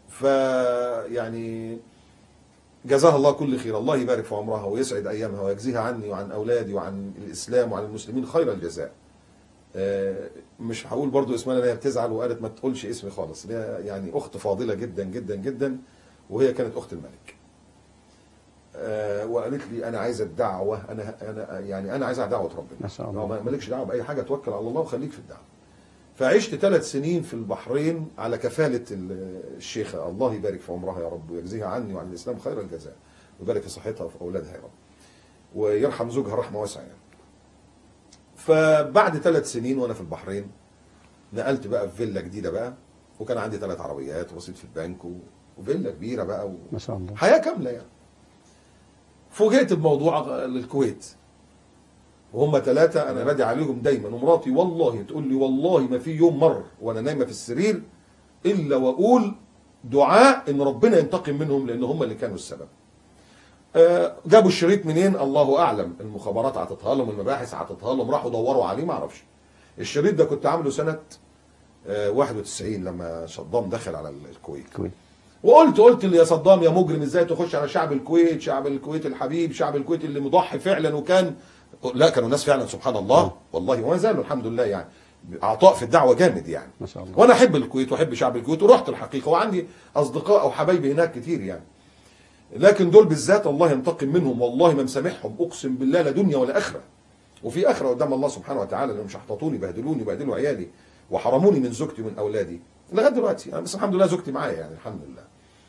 فيعني جزاها الله كل خير، الله يبارك في عمرها ويسعد أيامها ويجزيها عني وعن أولادي وعن الإسلام وعن المسلمين خير الجزاء. مش هقول برضو اسمها لان هي بتزعل وقالت ما تقولش اسمي خالص. يعني اخت فاضله جدا جدا جدا، وهي كانت اخت الملك. وقالت لي انا عايزه الدعوه، انا عايزه دعوه ربنا ما شاء الله. مالكش دعوه باي حاجه، توكل على الله وخليك في الدعوه. فعشت 3 سنين في البحرين على كفاله الشيخه، الله يبارك في عمرها يا رب ويجزيها عني وعن الاسلام خير الجزاء، ويبارك في صحتها وفي اولادها يا رب، ويرحم زوجها رحمه واسعه يعني. فبعد 3 سنين وانا في البحرين نقلت بقى في فيلا جديده بقى، وكان عندي 3 عربيات ورصيد في البنك وفيلا كبيره بقى ما شاء الله، حياه كامله يعني. فوجئت بموضوع الكويت، وهم 3 انا بادي عليهم دايما، ومراتي والله تقول لي والله ما في يوم مر وانا نايمه في السرير الا واقول دعاء ان ربنا ينتقم منهم، لان هم اللي كانوا السبب. جابوا الشريط منين الله اعلم، المخابرات عطتها لهم، المباحث عطتها لهم، راحوا دوروا عليه ما اعرفش. الشريط ده كنت عامله سنه 91 لما صدام دخل على الكويت. قلت يا صدام يا مجرم، ازاي تخش على شعب الكويت، شعب الكويت الحبيب، شعب الكويت اللي مضحي فعلا. وكان لا، كانوا ناس فعلا سبحان الله والله، وما زالوا الحمد لله يعني عطاء في الدعوه جامد يعني ما شاء الله. وانا احب الكويت واحب شعب الكويت، ورحت الحقيقه وعندي اصدقاء او حبايبي هناك كتير يعني. لكن دول بالذات الله ينتقم منهم، والله ما مسامحهم اقسم بالله، لا دنيا ولا اخره. وفي اخره قدام الله سبحانه وتعالى، لانهم شحططوني بهدلوني وبهدلوا عيالي وحرموني من زوجتي ومن اولادي لغايه دلوقتي يعني. بس الحمد لله زوجتي معايا يعني الحمد لله.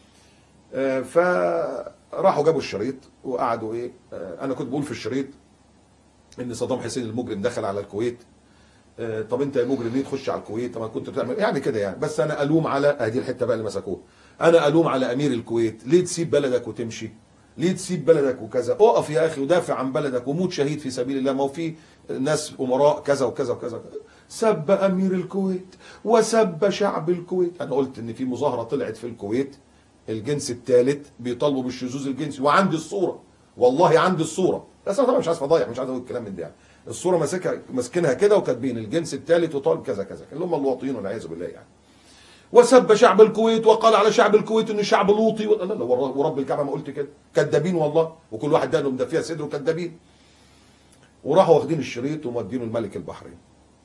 فراحوا جابوا الشريط وقعدوا ايه، انا كنت بقول في الشريط ان صدام حسين المجرم دخل على الكويت. طب انت يا مجرم ليه تخش على الكويت؟ طب ما كنت بتعمل يعني كده يعني. بس انا الوم على هذه الحته بقى اللي مسكوها، انا الوم على امير الكويت، ليه تسيب بلدك وتمشي؟ ليه تسيب بلدك وكذا؟ اقف يا اخي ودافع عن بلدك وموت شهيد في سبيل الله، ما هو في ناس امراء كذا وكذا وكذا. سب امير الكويت وسب شعب الكويت. انا قلت ان في مظاهره طلعت في الكويت الجنس الثالث بيطالبوا بالشذوذ الجنسي، وعندي الصوره والله عندي الصوره، بس انا طبعا مش عايز فضايح، مش عايز اقول الكلام من ده يعني. الصوره ماسكينها كده وكاتبين الجنس الثالث وطالب كذا كذا، اللي هم الواطيين والعياذ بالله يعني. وسب شعب الكويت وقال على شعب الكويت انه شعب لوطي لا ورب الكعبه ما قلت كده، كذابين والله، وكل واحد ده لهم ده فيها صدره كذابين. وراحوا واخدين الشريط ومودينه الملك البحرين.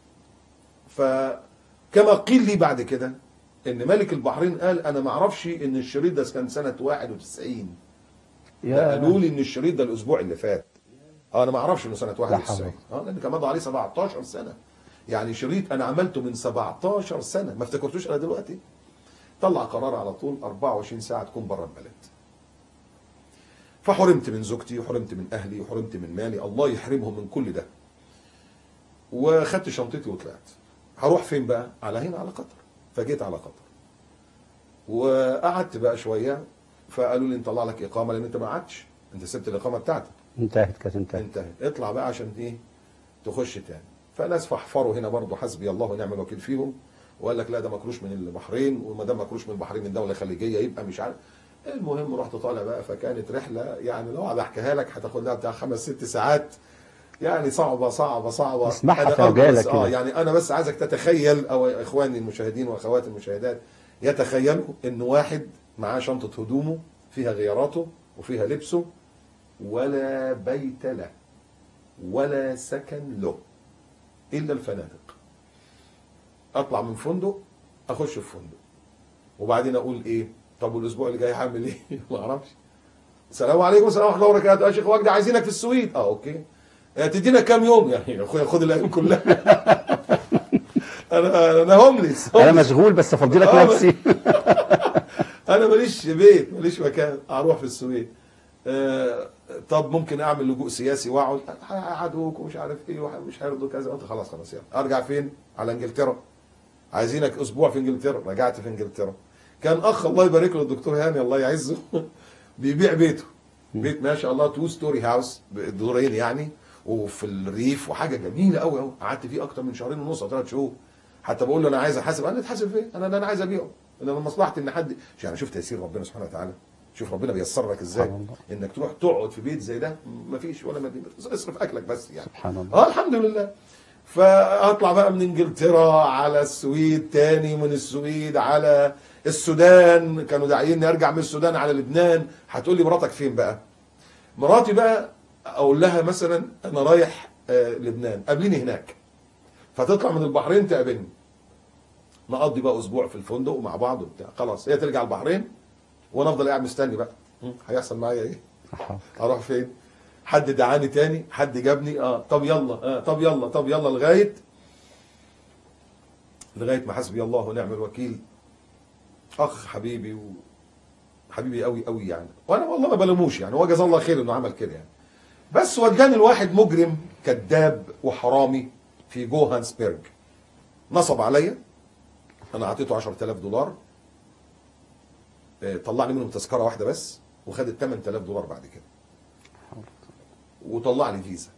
فكما قيل لي بعد كده ان ملك البحرين قال انا ما اعرفش ان الشريط ده كان سنه 91. قالوا لي ان الشريط ده الاسبوع اللي فات. انا ما اعرفش انه سنه 91. لان كان مضى عليه 17 سنه يعني. شريط انا عملته من 17 سنه، ما افتكرتوش انا دلوقتي. طلع قرار على طول 24 ساعه تكون بره البلد. فحرمت من زوجتي وحرمت من اهلي وحرمت من مالي، الله يحرمهم من كل ده. وخدت شنطتي وطلعت. هروح فين بقى؟ على هنا على قطر. فجيت على قطر وقعدت بقى شويه، فقالوا لي نطلع لك اقامه لان انت ما قعدتش، انت سبت الاقامه بتاعتك. انتهت. انتهت. اطلع بقى عشان ايه تخش تاني. فناس فحفروا هنا برضه حسبي الله ونعم الوكيل فيهم، وقال لك لا ده مكروش من البحرين، وما دام مكروش من البحرين من دوله خليجيه يبقى مش عارف. المهم رحت طالع بقى. فكانت رحله يعني لو قعد احكيها لك هتاخد لها بتاع 5-6 ساعات يعني، صعبه صعبه صعبه. اسمعها في عجاله كده. يعني انا بس عايزك تتخيل، او اخواني المشاهدين واخواتي المشاهدات يتخيلوا ان واحد معاه شنطه هدومه فيها غياراته وفيها لبسه، ولا بيت له ولا سكن له الا الفنادق. اطلع من فندق اخش في فندق، وبعدين اقول ايه؟ طب والاسبوع اللي جاي هعمل ايه؟ ما اعرفش. السلام عليكم السلام ورحمه الله وبركاته. يا شيخ وجدي عايزينك في السويد. اوكي. تدينا كام يوم؟ يعني يا اخويا خد الايام كلها. انا هومليس. انا مشغول بس افضي لك نفسي. انا ماليش بيت ماليش مكان اروح في السويد. طب ممكن اعمل لجوء سياسي واقعد، هيقعدوك ومش عارف ايه ومش هيرضوا كذا. قلت خلاص يلا. ارجع فين؟ على انجلترا. عايزينك اسبوع في انجلترا. رجعت في انجلترا. كان اخ الله يبارك له الدكتور هاني الله يعزه بيبيع بيته، بيت ما شاء الله 2 ستوري هاوس، دورين يعني، وفي الريف وحاجه جميله قوي قوي. قعدت فيه اكتر من 2.5 أو 3 شهور. حتى بقول له انا عايز احاسب. قال لي تحاسب فين؟ انا عايز ابيعه. انا من مصلحتي ان حد يعني. شوف تيسير ربنا سبحانه وتعالى، شوف ربنا بيسر لك ازاي انك تروح تقعد في بيت زي ده مفيش ولا مدينه، اصرف اكلك بس يعني. سبحان الله. الحمد لله. فاطلع بقى من انجلترا على السويد تاني، من السويد على السودان. كانوا داعيني ارجع من السودان على لبنان. هتقول لي مراتك فين بقى؟ مراتي بقى اقول لها مثلا انا رايح لبنان، قابليني هناك. فتطلع من البحرين تقابلني، نقضي بقى اسبوع في الفندق ومع بعض وبتاع. خلاص هي ترجع البحرين وانا افضل قاعد مستني بقى هيحصل معايا ايه؟ اروح فين؟ حد دعاني تاني، حد جابني. طب يلا طب يلا لغايه ما حسبي الله ونعم الوكيل. اخ حبيبي حبيبي قوي قوي يعني، وانا والله ما بلوموش يعني، هو جزاه الله خير انه عمل كده يعني. بس وداني الواحد مجرم كذاب وحرامي في جوهانسبرج، نصب عليا. انا اعطيته $10,000، طلعني منهم تذكره واحده بس، وخد ال $8,000 بعد كده، وطلع لي فيزا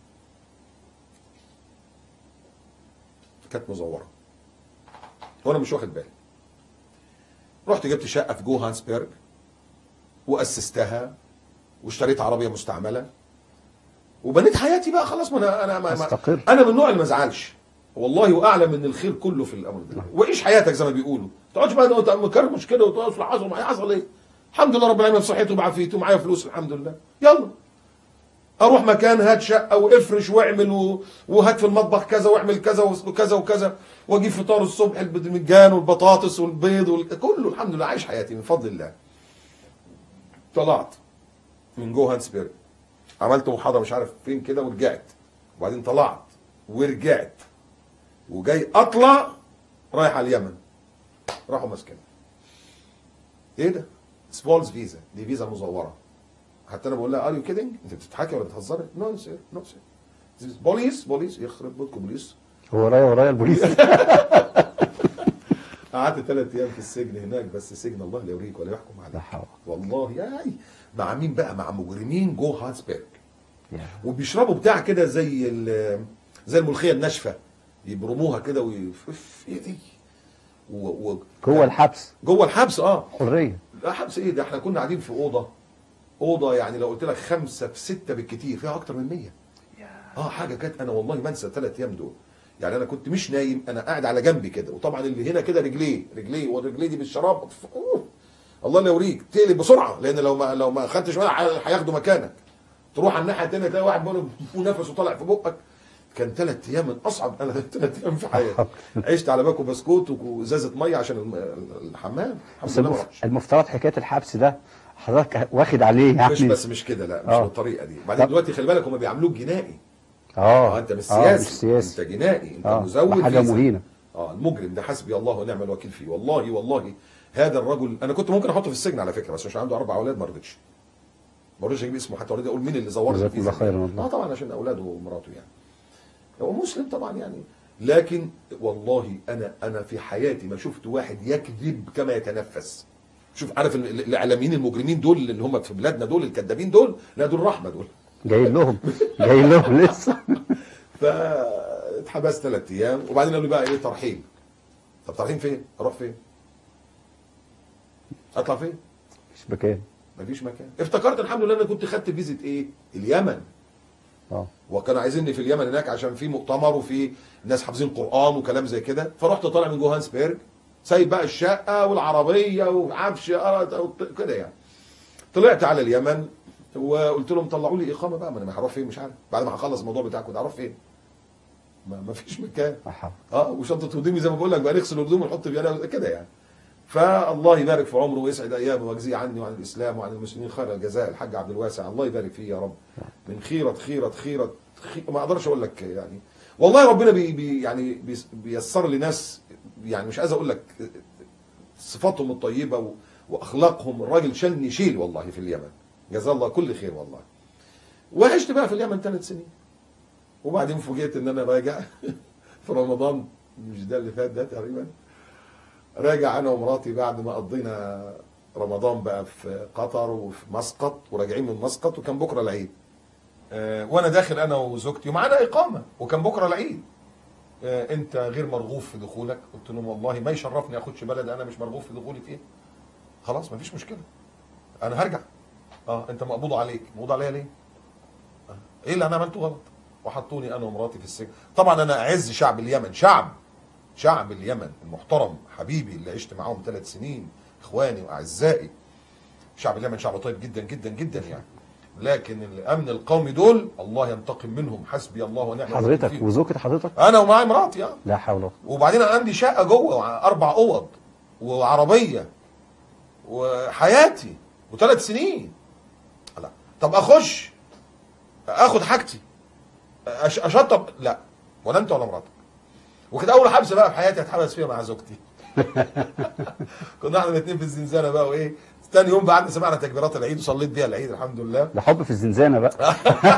كانت مزوره وانا مش واخد بالي. رحت جبت شقه في جوهانسبرج واسستها، واشتريت عربيه مستعمله، وبنيت حياتي بقى خلاص. ما انا من النوع اللي ما ازعلش والله، واعلم ان الخير كله في الامر ده. وعيش حياتك زي ما بيقولوا، تقعدش بقى مكرمش كده وتقف حصل معايا حصل ايه؟ الحمد لله رب العالمين بصحتي وبعافيتي ومعايا فلوس الحمد لله. يلا اروح مكان هات شقه وافرش واعمل وهات في المطبخ كذا واعمل كذا وكذا وكذا، واجيب فطار الصبح الباذنجان والبطاطس والبيض كله الحمد لله عايش حياتي من فضل الله. طلعت من جوهانسبرج عملت محاضره مش عارف فين كده ورجعت، وبعدين طلعت ورجعت وجاي اطلع رايح على اليمن. راحوا ماسكين ايه ده؟ سبولز فيزا، دي فيزا مزوره. حتى انا بقول لها ار يو كيدنج؟ انت بتضحكي ولا بتهزري؟ نو سير نو سير. بوليس يخرب بيتكم بوليس. هو ورايا البوليس. قعدت 3 ايام في السجن هناك، بس سجن الله لا يوريك ولا يحكم عليك. والله ياي. مع مين بقى؟ مع مجرمين جو هانسبرج. وبيشربوا بتاع كده زي الملوخيه الناشفه، يبرموها كده ايه دي؟ جوه الحبس. جوه الحبس حريه. لا حبس ايه ده؟ احنا كنا قاعدين في اوضه يعني لو قلت لك 5 في 6 بالكتير، فيها اكتر من 100. حاجه كانت انا والله ما انسى 3 ايام دول. يعني انا كنت مش نايم، انا قاعد على جنبي كده، وطبعا اللي هنا كده رجليه والرجليه دي بالشراب. الله لا يوريك تقلب بسرعه، لان لو ما خدتش بالك هياخدوا مكانك. تروح على الناحيه الثانيه تلاقي واحد بيقول ونفسه طالع في بقك. كان 3 ايام من اصعب 3 ايام في حياتي. عشت على باكو بسكوت وازازه ميه عشان الحمام. بس المفترض حكايه الحبس ده حضرتك واخد عليه يعني. مش كده، لا مش بالطريقه دي. بعدين دلوقتي خلي بالك هم بيعاملوك جنائي. انت مش سياسي. انت جنائي، انت مزود حاجه مهينه. المجرم ده حسبي الله ونعم الوكيل فيه. والله هذا الرجل انا كنت ممكن احطه في السجن على فكره، بس عشان عنده 4 اولاد ما رضيتش اجيب اسمه حتى، اريد اقول مين اللي زورني جزاك الله خيرا والله. طبعا عشان اولاده ومراته يعني. هو مسلم طبعا يعني، لكن والله انا في حياتي ما شفت واحد يكذب كما يتنفس. شوف عارف الاعلاميين المجرمين دول اللي هم في بلادنا دول الكذابين دول، لا دول رحمه دول. جايين لهم لسه. فاتحبست 3 ايام، وبعدين قالوا لي بقى ايه؟ ترحيل. طب ترحيل فين؟ اروح فين؟ اطلع فين؟ مفيش مكان. مفيش مكان. افتكرت الحمد لله انا كنت خدت فيزة ايه؟ اليمن. وكانوا عايزيني في اليمن هناك عشان في مؤتمر وفي ناس حافظين قرآن وكلام زي كده. فرحت طالع من جوهانسبرج سايب بقى الشقة والعربية وعفش كده يعني. طلعت على اليمن وقلت لهم طلعوا لي إقامة بقى، ما انا هروح فين مش عارف. بعد ما هخلص الموضوع بتاعكم ده هروح فين؟ ما فيش مكان. وشنطة هدومي زي ما بقول لك بقى نغسل الهدوم ونحط فيها كده يعني. فالله يبارك في عمره ويسعد ايامه ويجزيه عني وعن الاسلام وعن المسلمين خير الجزاء الحاج عبد الواسع، الله يبارك فيه يا رب. من خيرة ما اقدرش اقول لك يعني. والله ربنا يعني بيسر لناس، يعني مش عايز اقول لك صفاتهم الطيبه واخلاقهم. الراجل شالني شيل والله في اليمن، جزاه الله كل خير والله. وعشت بقى في اليمن 3 سنين، وبعدين فوجئت ان انا راجع في رمضان، مش ده اللي فات ده تقريبا، راجع انا ومراتي بعد ما قضينا رمضان بقى في قطر وفي مسقط، وراجعين من مسقط، وكان بكره العيد. وانا داخل انا وزوجتي ومعانا اقامه، وكان بكره العيد. انت غير مرغوب في دخولك. قلت لهم والله ما يشرفني اخدش بلد انا مش مرغوب في دخولي فيها. خلاص ما فيش مشكله، انا هرجع. انت مقبوض عليك. مقبوض عليا ليه؟ ايه اللي انا عملته غلط؟ وحطوني انا ومراتي في السجن. طبعا انا اعز شعب اليمن، شعب اليمن المحترم حبيبي اللي عشت معاهم 3 سنين، اخواني واعزائي. شعب اليمن شعب طيب جدا جدا جدا يعني. لكن الامن القومي دول الله ينتقم منهم، حسبي الله ونعم الوكيل. حضرتك وزوجة حضرتك؟ انا ومعايا مراتي. لا حول ولا قوة. وبعدين انا عندي شقه جوه 4 اوض وعربيه وحياتي و3 سنين. لا طب اخد حاجتي اشطب؟ لا، ولا انت ولا مراتك. وكانت اول حبسه بقى في حياتي اتحبس فيها مع زوجتي. كنا احنا الاثنين في الزنزانه بقى، وايه ثاني يوم بعد سمعنا تكبيرات العيد وصليت بيها العيد الحمد لله. ده حب في الزنزانه بقى.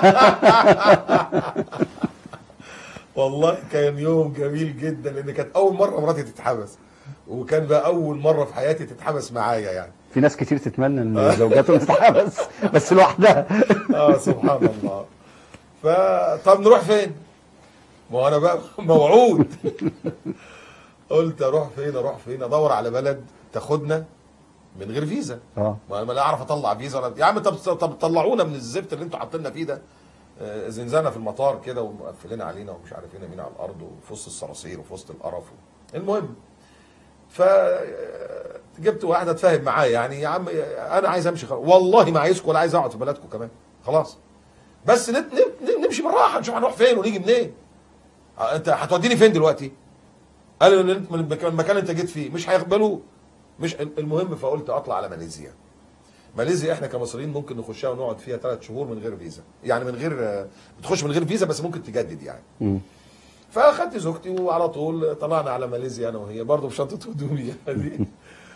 والله كان يوم جميل جدا، لان كانت اول مره مراتي تتحبس، وكان بقى اول مره في حياتي تتحبس معايا يعني. في ناس كتير تتمنى ان زوجاتهم تتحبس بس لوحدها. سبحان الله. طب نروح فين؟ ما هو انا بقى موعود. قلت اروح فين؟ ادور على بلد تاخدنا من غير فيزا. ما انا لا اعرف اطلع فيزا ولا يا عم. طب طلعونا من الزفت اللي انتوا حاطيننا فيه ده. زنزانه في المطار كده ومقفلين علينا ومش عارفين مين على الارض وفي وسط الصراصير وفي وسط القرف. المهم جبت واحد اتفاهم معاه، يعني يا عم انا عايز امشي خلاص، والله ما عايزكم ولا عايز اقعد في بلدكم كمان خلاص، بس نمشي بالراحه نشوف هنروح فين ونيجي منين. انت هتوديني فين دلوقتي؟ قالوا ان انت من المكان اللي انت جيت فيه مش هيقبلوه. مش المهم، فقلت اطلع على ماليزيا. ماليزيا احنا كمصريين ممكن نخشها ونقعد فيها 3 شهور من غير فيزا، يعني من غير بتخش من غير فيزا بس ممكن تجدد يعني. فاخدت زوجتي وعلى طول طلعنا على ماليزيا انا وهي برضه بشنطه هدومي دي.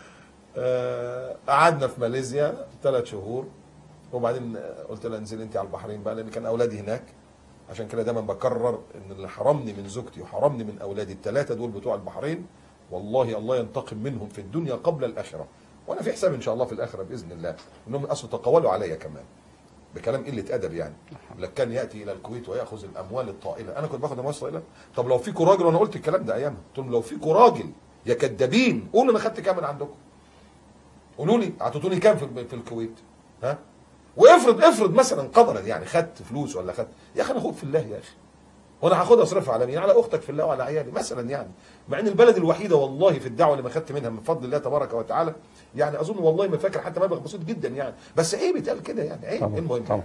قعدنا في ماليزيا 3 شهور، وبعدين قلت لها انزلي انت على البحرين بقى، لان كان اولادي هناك. عشان كده دايما بكرر ان اللي حرمني من زوجتي وحرمني من اولادي ال3 دول بتوع البحرين، والله الله ينتقم منهم في الدنيا قبل الاخره، وانا في حساب ان شاء الله في الاخره باذن الله، انهم اصلا تقولوا عليا كمان بكلام قله ادب يعني. لك كان ياتي الى الكويت وياخذ الاموال الطائله، انا كنت باخذ اموال طائله. طب لو فيكم راجل، وانا قلت الكلام ده ايامها، قلت لهم لو فيكم راجل يا كدابين قولوا انا خدت كام من عندكم، قولوا لي اعطيتوني كام في الكويت، ها؟ وافرض مثلا قدرا يعني خدت فلوس ولا خدت، يا اخي انا اخوك في الله يا اخي، وانا هاخدها اصرفها على مين؟ على اختك في الله وعلى عيالي مثلا يعني. مع ان البلد الوحيده والله في الدعوه اللي ما خدت منها من فضل الله تبارك وتعالى، يعني اظن والله ما فاكر حتى مبلغ بسيط جدا يعني، بس عيب يتقال كده يعني، عيب. المهم طبعا.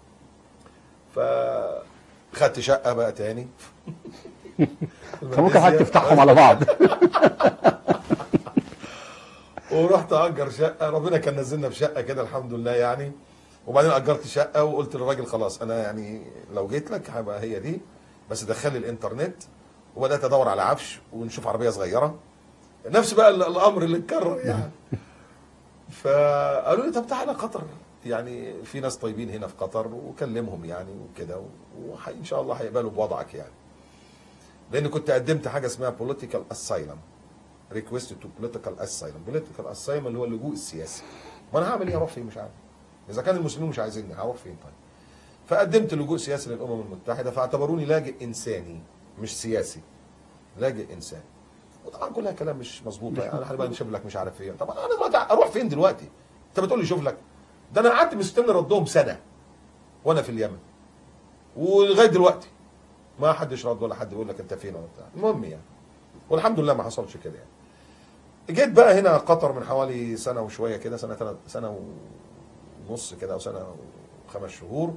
فخدت شقه بقى تاني. فممكن حضرتك تفتحهم على بعض. ورحت اجر شقه، ربنا كان نزلنا في شقه كده الحمد لله يعني. وبعدين اجرت شقه وقلت للراجل خلاص انا يعني لو جيت لك هبقى هي دي، بس دخل لي الانترنت. وبدات ادور على عفش ونشوف عربيه صغيره، نفس بقى الامر اللي اتكرر يعني. فقالوا لي طب تعالى قطر، يعني في ناس طيبين هنا في قطر وكلمهم يعني وكده، وان شاء الله هيقبلوا بوضعك يعني. لان كنت قدمت حاجه اسمها بوليتيكال اسايلم، ريكويست تو بوليتيكال اسايلم. بوليتيكال اسايلم اللي هو اللجوء السياسي. ما انا هعمل ايه؟ اروح فين؟ مش عارف. اذا كان المسلمين مش عايزيني هروح فين طيب؟ فقدمت لجوء سياسي للامم المتحده، فاعتبروني لاجئ انساني مش سياسي، لاجئ انساني. وطبعا كلها كلام مش مظبوطه يعني. انا هنبقى نشوف لك مش عارف ايه، طبعا انا دلوقتي اروح فين دلوقتي؟ انت بتقول لي شوف لك، ده انا قعدت مستني ردهم سنه وانا في اليمن، ولغايه دلوقتي ما حدش رد ولا حد بيقول لك انت فين ولا بتاع. المهم يعني، والحمد لله ما حصلش كده يعني. جيت بقى هنا قطر من حوالي سنه وشويه كده، سنه ونص كده او سنه و5 شهور.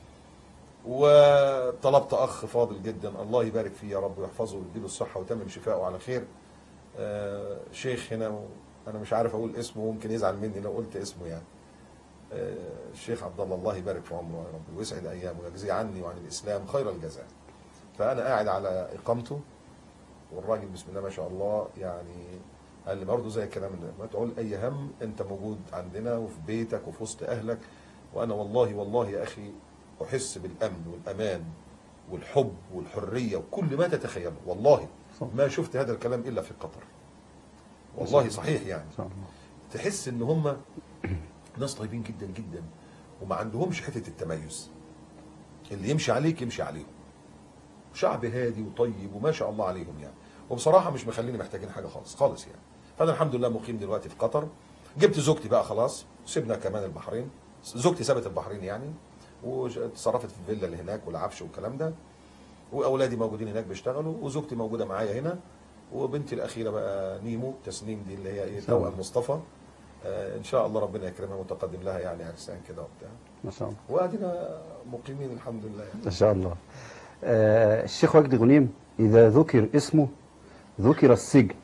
وطلبت اخ فاضل جدا الله يبارك فيه يا رب ويحفظه ويديله الصحه ويتمم شفائه على خير، شيخ هنا، انا مش عارف اقول اسمه ممكن يزعل مني لو قلت اسمه يعني. الشيخ عبد الله يبارك في عمره يا رب ويسعد ايامه ويجزيه عني وعن الاسلام خير الجزاء. فانا قاعد على اقامته، والراجل بسم الله ما شاء الله يعني قال لي برضه زي الكلام ده، ما تعول اي هم، انت موجود عندنا وفي بيتك وفي وسط اهلك، وانا والله يا اخي احس بالامن والامان والحب والحريه وكل ما تتخيله. والله ما شفت هذا الكلام الا في قطر، والله صحيح يعني. تحس ان هم ناس طيبين جدا جدا، وما عندهمش حته التميز، اللي يمشي عليك يمشي عليهم. شعب هادي وطيب وما شاء الله عليهم يعني. وبصراحه مش مخليني محتاجين حاجه خالص يعني. فانا الحمد لله مقيم دلوقتي في قطر. جبت زوجتي بقى خلاص، سيبنا كمان البحرين، زوجتي سابت البحرين يعني، واتصرفت في الفيلا اللي هناك والعفش والكلام ده، واولادي موجودين هناك بيشتغلوا، وزوجتي موجوده معايا هنا، وبنتي الاخيره بقى نيمو تسنيم دي اللي هي ايه توأم مصطفى. ان شاء الله ربنا يكرمها وتقدم لها يعني عرسان كده وبتاع ما شاء الله، وادينا مقيمين الحمد لله يعني. ما شاء الله. الشيخ وجدي غنيم إذا ذكر اسمه ذكر السجن.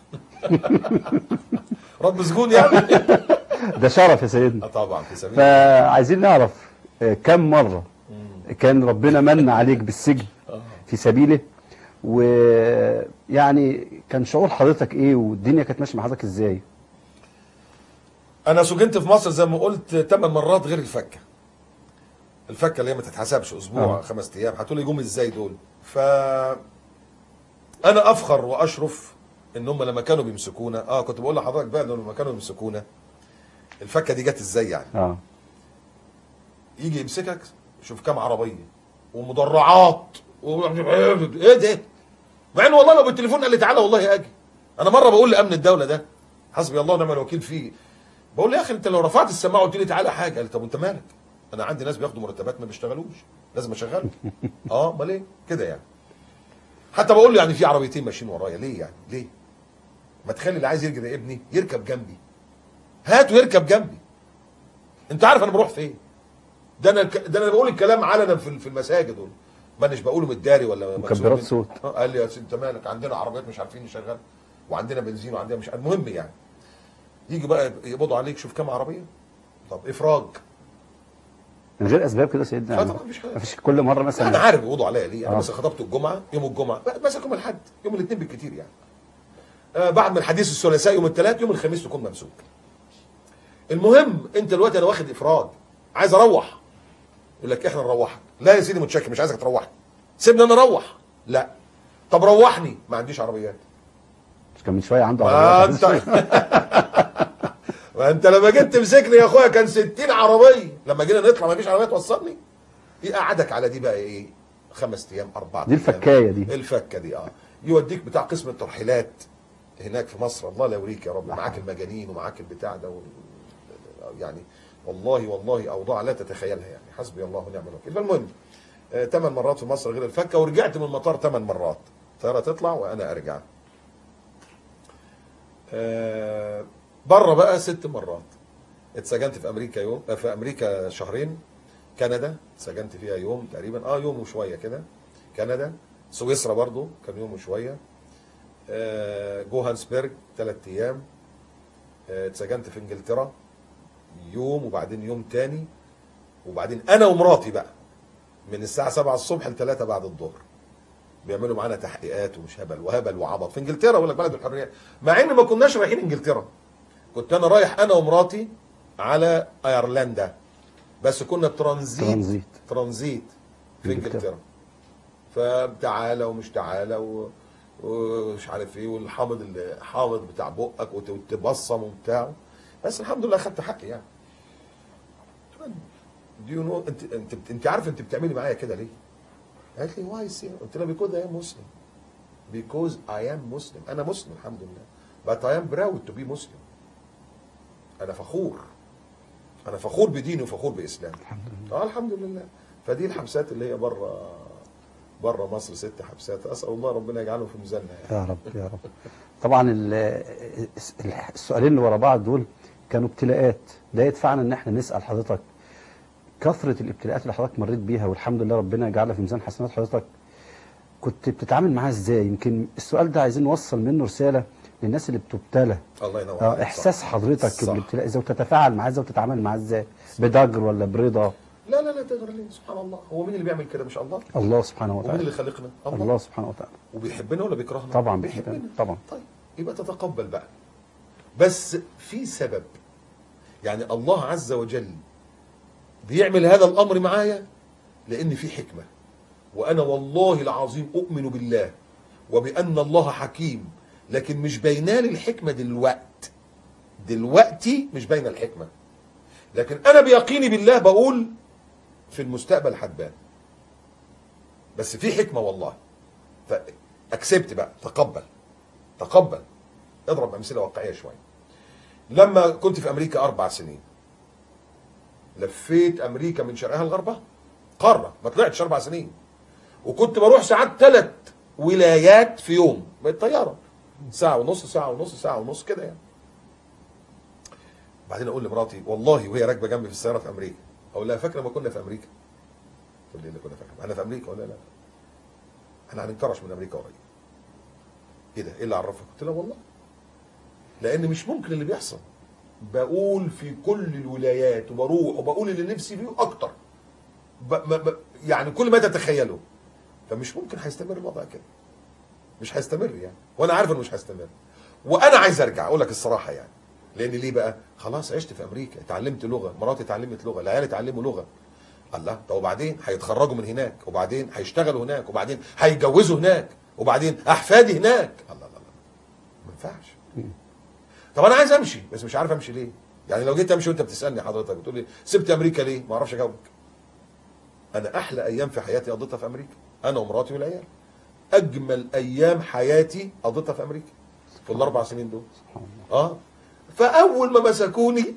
رب سجون يعني. ده شرف يا سيدنا. طبعا في سبيل فعايزين نعرف كم مرة كان ربنا من عليك بالسجن في سبيله، ويعني كان شعور حضرتك ايه والدنيا كانت ماشيه مع حضرتك ازاي؟ انا سجنت في مصر زي ما قلت 8 مرات غير الفكه. الفكه اللي هي ما تتحسبش اسبوع 5 ايام، هتقول لي جم ازاي دول؟ ف انا افخر واشرف ان هم لما كانوا بيمسكونا، كنت بقول لحضرتك بقى لما كانوا بيمسكونا الفكه دي جت ازاي يعني. يجي يمسكك شوف كام عربيه ومدرعات ايه ده؟ مع ان والله لو بالتليفون قال لي تعالى والله اجي. انا مره بقول لامن الدوله ده حسبي الله ونعم الوكيل فيه، بقول له يا اخي انت لو رفعت السماعه وقلت لي تعالى حاجه، قال لي طب وانت مالك؟ انا عندي ناس بياخدوا مرتبات ما بيشتغلوش، لازم اشغلهم. امال ايه كده يعني؟ حتى بقول له يعني في عربيتين ماشيين ورايا ليه يعني؟ ليه؟ ما تخلي اللي عايز يركب ابني يركب جنبي، هاته يركب جنبي. انت عارف انا بروح فين؟ ده انا بقول الكلام علنا في المساجد، مانيش بقوله متداري ولا مكبرات صوت. قال لي يا سيدي انت مالك، عندنا عربيات مش عارفين نشغل، وعندنا بنزين وعندنا مش المهم يعني. يجي بقى يقبضوا عليك، شوف كام عربيه. طب افراج من غير اسباب كده سيدنا؟ لا طبعا مش حاجه. مفيش كل مره مثلا؟ انا عارف يقبضوا عليا ليه. انا مثلا خطبت الجمعه يوم الجمعه، مسك يوم الاحد، يوم الاثنين بالكثير يعني. بعد من الحديث الثلاثاء يوم الثلاث، يوم الخميس تكون ممسوك. المهم انت دلوقتي انا واخد افراد، عايز اروح، يقول لك احنا نروحك. لا يا سيدي متشكر، مش عايزك تروحني، سيبني انا اروح. لا طب روحني، ما عنديش عربيات. مش كان من شويه عنده عربيات؟ ما انت لما جيت تمسكني يا اخويا كان 60 عربيه، لما جينا نطلع ما فيش عربيه توصلني. يقعدك على دي بقى ايه 5 ايام 4 ايام. دي الفكايه دي، الفكه دي يوديك بتاع قسم الترحيلات هناك في مصر، الله لا يوريك يا رب، معاك المجانين ومعاك البتاع ده يعني والله اوضاع لا تتخيلها يعني. حسبي الله ونعم الوكيل. فالمهم 8 مرات في مصر غير الفكه، ورجعت من المطار 8 مرات، طياره تطلع وانا ارجع. بره بقى 6 مرات. اتسجنت في امريكا يوم، في امريكا شهرين. كندا اتسجنت فيها يوم تقريبا، يوم وشويه كده. كندا. سويسرا برضو كان يوم وشويه. جوهانسبرج 3 ايام. اتسجنت في انجلترا يوم، وبعدين يوم تاني، وبعدين انا ومراتي بقى من الساعه 7 الصبح ل 3 بعد الظهر بيعملوا معانا تحقيقات ومش هبل وعبط في انجلترا. بقول لك بلد الحريه، مع ان ما كناش رايحين انجلترا. كنت انا رايح انا ومراتي على ايرلندا، بس كنا ترانزيت في انجلترا. فتعالى ومش تعالى ومش عارف ايه، والحامض بتاع بقك وتبصم وبتاع. بس الحمد لله اخدت حقي يعني. انت عارف انت بتعملي معايا كده ليه؟ قالت لي واي سي، قلت لها because I am Muslim. because I am Muslim. انا مسلم الحمد لله. but I am proud to be Muslim. انا فخور بديني وفخور باسلامي. الحمد لله. الحمد لله. فدي الحبسات اللي هي بره مصر 6 حبسات، اسال الله ربنا يجعلهم في ميزاننا يعني. يا رب يا رب. طبعا السؤالين اللي ورا بعض دول كانوا ابتلاءات، ده يدفعنا ان احنا نسال حضرتك كثره الابتلاءات اللي حضرتك مريت بيها، والحمد لله ربنا يجعلها في ميزان حسنات حضرتك، كنت بتتعامل معاها ازاي؟ يمكن السؤال ده عايزين نوصل منه رساله للناس اللي بتبتلى. الله ينور عليك. احساس حضرتك بالابتلاء ازاي، وتتفاعل معاه ازاي، وتتعامل معاه ازاي؟ بضجر ولا برضا؟ لا تقدر ليه؟ سبحان الله. هو مين اللي بيعمل كده؟ مش الله؟ الله سبحانه وتعالى. ومين اللي خلقنا؟ الله سبحانه وتعالى. وبيحبنا ولا بيكرهنا؟ طبعا بيحبنا طبعا. طيب يبقى تتقبل بقى، بس في سبب. يعني الله عز وجل بيعمل هذا الامر معايا لان في حكمه، وانا والله العظيم اؤمن بالله وبان الله حكيم، لكن مش باينالي الحكمه دلوقتي مش باينه الحكمه، لكن انا بيقيني بالله بقول في المستقبل هتبان، بس في حكمه والله. فاكسبت بقى، تقبل. اضرب امثله واقعيه شويه. لما كنت في امريكا 4 سنين، لفيت امريكا من شرقها لغربها، قاره، ما طلعتش 4 سنين، وكنت بروح ساعات 3 ولايات في يوم بالطياره، ساعه ونص كده يعني. بعدين اقول لمراتي والله وهي راكبه جنبي في السياره في امريكا، اقول لها فاكره ما كنا في امريكا؟ تقول لي اللي كنا فاكره انا في امريكا ولا لا؟ احنا هننكرش من امريكا قريب. ايه ده؟ ايه اللي عرفك؟ قلت لها والله لان مش ممكن اللي بيحصل. بقول في كل الولايات وبروح وبقول اللي نفسي فيه اكتر، يعني كل ما تتخيله. فمش ممكن هيستمر الوضع كده، مش هيستمر يعني، وانا عارف انه مش هيستمر. وانا عايز ارجع، اقول لك الصراحه يعني. لان ليه بقى؟ خلاص عشت في امريكا، اتعلمت لغه، مراتي اتعلمت لغه، العيال اتعلموا لغه. الله، طب وبعدين هيتخرجوا من هناك، وبعدين هيشتغلوا هناك، وبعدين هيتجوزوا هناك، وبعدين احفادي هناك. الله ما ينفعش. طب انا عايز امشي بس مش عارف امشي ليه. يعني لو جيت امشي وانت بتسالني حضرتك بتقول لي سبت امريكا ليه؟ ما اعرفش اجاوبك. انا احلى ايام في حياتي قضيتها في امريكا، انا ومراتي والعيال. اجمل ايام حياتي قضيتها في امريكا في ال4 سنين دول. فاول ما مسكوني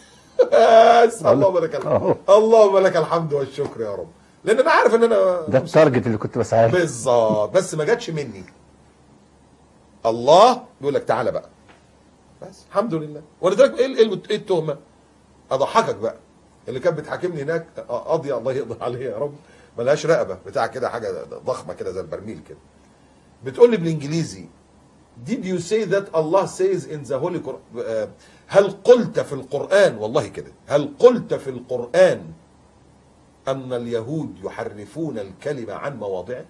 اللهم لك الحمد والشكر يا رب، لان انا عارف ان انا ده التارجت اللي كنت بسعى له بالظبط، بس ما جاتش مني. الله بيقول لك تعالى بقى. بس الحمد لله. ولذلك ايه التهمه؟ اضحكك بقى، اللي كانت بتحاكمني هناك قاضيه الله يقضي عليها يا رب، ملهاش رقبه بتاع كده، حاجه ضخمه كده زي البرميل كده، بتقول لي بالانجليزي Did you say that Allah says in the Holy Quran هل قلت في القرآن، والله كده، هل قلت في القرآن أن اليهود يحرفون الكلمة عن مواضعه؟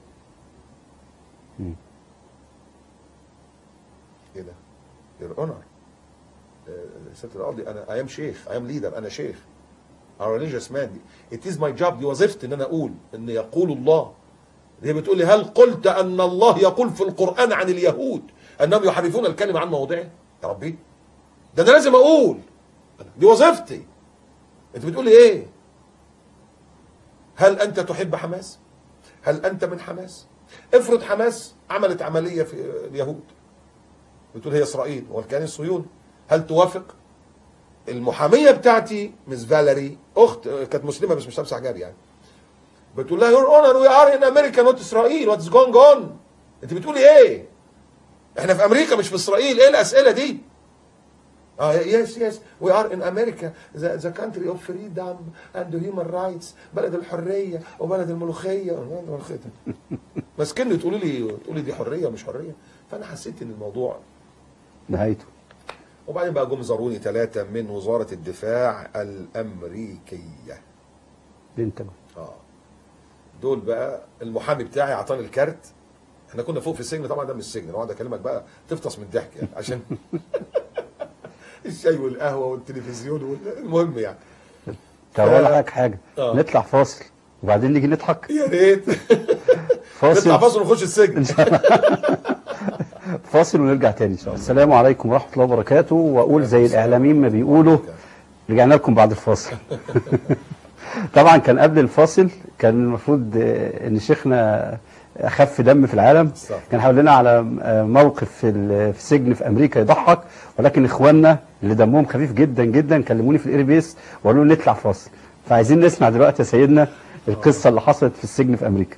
ايه ده؟ Your Honor ست القاضي، انا I am شيخ، I am leader، انا شيخ، a religious man، it is my job، دي وظيفتي ان انا اقول ان يقول الله. هي بتقول لي هل قلت ان الله يقول في القرآن عن اليهود انهم يحرفون الكلمة عن مواضعه؟ يا ربي ده انا لازم اقول، دي وظيفتي. انت بتقول لي ايه؟ هل انت تحب حماس؟ هل انت من حماس؟ افرض حماس عملت عملية في اليهود، بتقول هي اسرائيل والكيان الصهيوني، هل توافق؟ المحاميه بتاعتي مس فاليري، اخت كانت مسلمه بس مش لابسه حجاب يعني، بتقول لها يور اونر وي ار ان امريكا نوت اسرائيل، واتس جوينج اون؟ انت بتقولي ايه؟ احنا في امريكا مش في اسرائيل، ايه الاسئله دي؟ يس وي ار ان امريكا ذا كانتري اوف فريدم اند هيومن رايتس، بلد الحريه وبلد الملوخيه. ماسكني تقولي دي حريه ومش حريه. فانا حسيت ان الموضوع نهايته. وبعدين بقى جم زاروني 3 من وزاره الدفاع الامريكيه. انت بقى دول بقى المحامي بتاعي اعطاني الكارت. احنا كنا فوق في السجن طبعا، ده مش السجن، انا قاعد اكلمك بقى تفطس من الضحك يعني عشان الشاي والقهوه والتلفزيون المهم يعني. طب اقول لك حاجه، نطلع فاصل وبعدين نيجي نضحك. يا ريت فاصل، نطلع فاصل ونخش السجن. فاصل ونرجع تاني ان شاء الله. السلام عليكم ورحمه الله وبركاته. واقول زي الاعلاميين ما بيقولوا رجعنا لكم بعد الفاصل. طبعا كان قبل الفاصل كان المفروض ان شيخنا اخف دم في العالم كان حاول لنا على موقف في سجن في امريكا يضحك، ولكن اخواننا اللي دمهم خفيف جدا جدا كلموني في الايربيس وقالوا لي نطلع فاصل. فعايزين نسمع دلوقتي يا سيدنا القصه اللي حصلت في السجن في امريكا.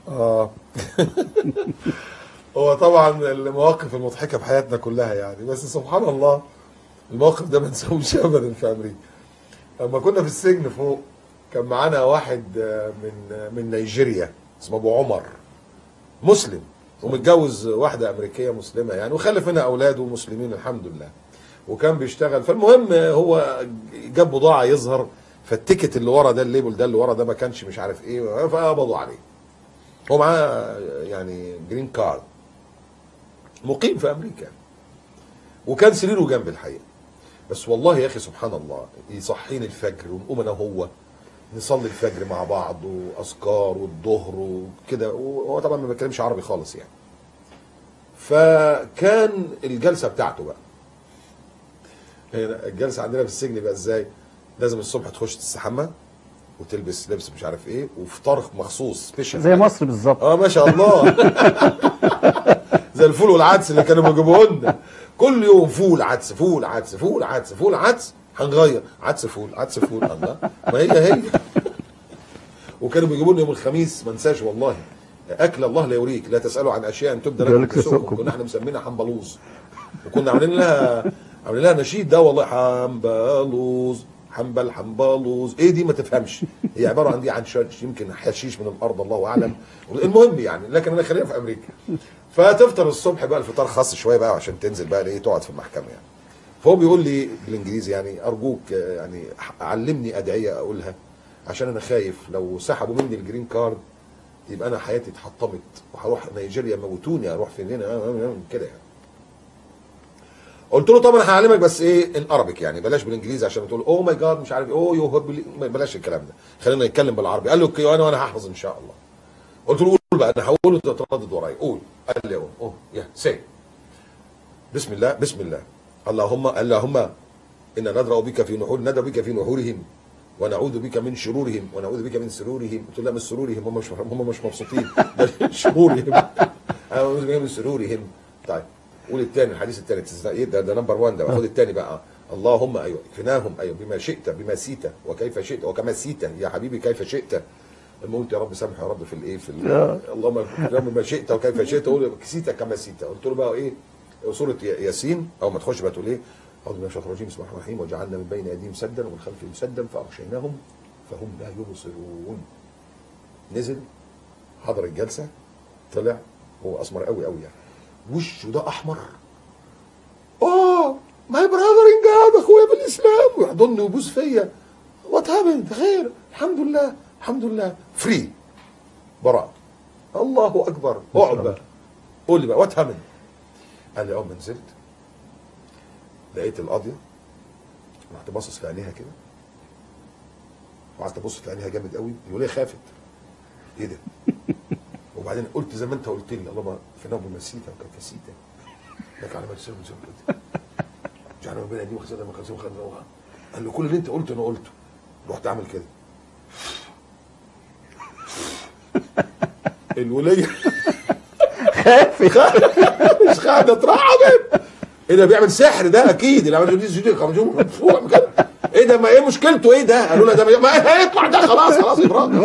هو طبعا المواقف المضحكه في حياتنا كلها يعني، بس سبحان الله الموقف ده ما نساهوش ابدا في امريكا. لما كنا في السجن فوق كان معانا واحد من نيجيريا اسمه ابو عمر، مسلم ومتجوز واحده امريكيه مسلمه يعني، وخلف منها اولاده مسلمين الحمد لله، وكان بيشتغل. فالمهم هو جاب بضاعه يظهر، فالتيكت اللي ورا ده، الليبل ده اللي ورا ده ما كانش مش عارف ايه، فقبضوا عليه. هو معاه يعني جرين كارد، مقيم في امريكا، وكان سريره جنب الحقيقه. بس والله يا اخي سبحان الله يصحيني الفجر ونقوم انا وهو نصلي الفجر مع بعض واذكار والظهر وكده، وهو طبعا ما بيتكلمش عربي خالص يعني. فكان الجلسه بتاعته بقى، الجلسه عندنا في السجن بقى ازاي؟ لازم الصبح تخش تستحمى وتلبس لبس مش عارف ايه، وفطار مخصوص سبيشال زي مصر بالظبط. ما شاء الله. زي الفول والعدس اللي كانوا بيجيبوه لنا كل يوم، فول عدس فول عدس فول عدس فول عدس، هنغير عدس فول عدس فول. الله، ما هي وكانوا بيجيبوا لنا يوم الخميس ما انساش والله، اكل الله لا يوريك، لا تسالوا عن اشياء ان تبدى لكم تسؤكم. كنا احنا مسمينها حنبلوز، وكنا عاملين لها نشيد ده والله، حنبلوز حنبلوز. ايه دي ما تفهمش، هي عباره عن عن يمكن حشيش من الارض الله اعلم. المهم يعني، لكن انا خلينا في امريكا. فتفطر الصبح بقى الفطار خاص شويه بقى عشان تنزل بقى ايه تقعد في المحكمه يعني. فهو بيقول لي بالانجليزي يعني ارجوك يعني علمني ادعيه اقولها، عشان انا خايف لو سحبوا مني الجرين كارد يبقى انا حياتي اتحطمت وهروح نيجيريا موتوني، اروح فين هنا كده يعني. قلت له طب انا هعلمك بس ايه ان ارابيك يعني، بلاش بالانجليزي عشان تقول اوه ماي جاد مش عارف اوه يو بلاش الكلام ده، خلينا نتكلم بالعربي. قال لي اوكي، وانا هحفظ ان شاء الله. قلت له قول بقى، انا هقول وانت تردد ورايا، قول. قال لي اوه يا سي بسم الله بسم الله اللهم إن ندرأ بك في نحور، ندرأ بك في نحورهم ونعوذ بك من شرورهم ونعوذ بك من سرورهم. قلت له لا، من سرورهم، هم مش مبسوطين، ده من شرورهم. أعوذ بك من سرورهم. طيب قول الثاني، الحديث الثاني ده نمبر 1 ده. خد الثاني بقى، اللهم ايوه اكفناهم ايوه بما شئت بما سيت وكيف شئت وكما سيت يا حبيبي كيف شئت. المهم يا رب سامح يا رب في الايه اللهم اكفناهم بما شئت وكيف شئت، قول سيت كما سيت. قلت له بقى ايه سوره ياسين اول ما تخش بقى تقول ايه؟ اعوذ بالله من الشيطان الرجيم، بسم الله الرحمن الرحيم، وجعلنا من بين ايديهم سدا ومن خلفهم سدا فاغشيناهم فهم لا يبصرون. نزل حضر الجلسه، طلع هو اسمر قوي قوي يعني، وشه ده احمر. ماي براذر ان جاد، اخويا بالاسلام، ويحضني ويبوس فيا. وات هابند؟ خير الحمد لله الحمد لله، فري، براء. الله اكبر. اقعد بقى قول لي بقى وات هابند. قال لي اول ما نزلت لقيت القاضيه، رحت باصص في عينيها كده، وقعدت ابص في عينيها جامد قوي. الوليه خافت، ايه ده؟ وبعدين قلت زي ما انت قلت لي، اللهم فناه بمسيتك وكفسيتك لك على ما تسير من سبب جعلنا ما بين ايديهم وخزانه ما كان خزانه. قال له كل اللي انت قلته انا قلته. رحت اعمل كده. الوليه خافت مش خافت، اترعبت. ايه ده بيعمل سحر ده اكيد، اللي عمل دي مدفوع كده. ايه ده؟ ما ايه مشكلته؟ ايه ده؟ قالوا لها ده ما هيطلع ده، خلاص خلاص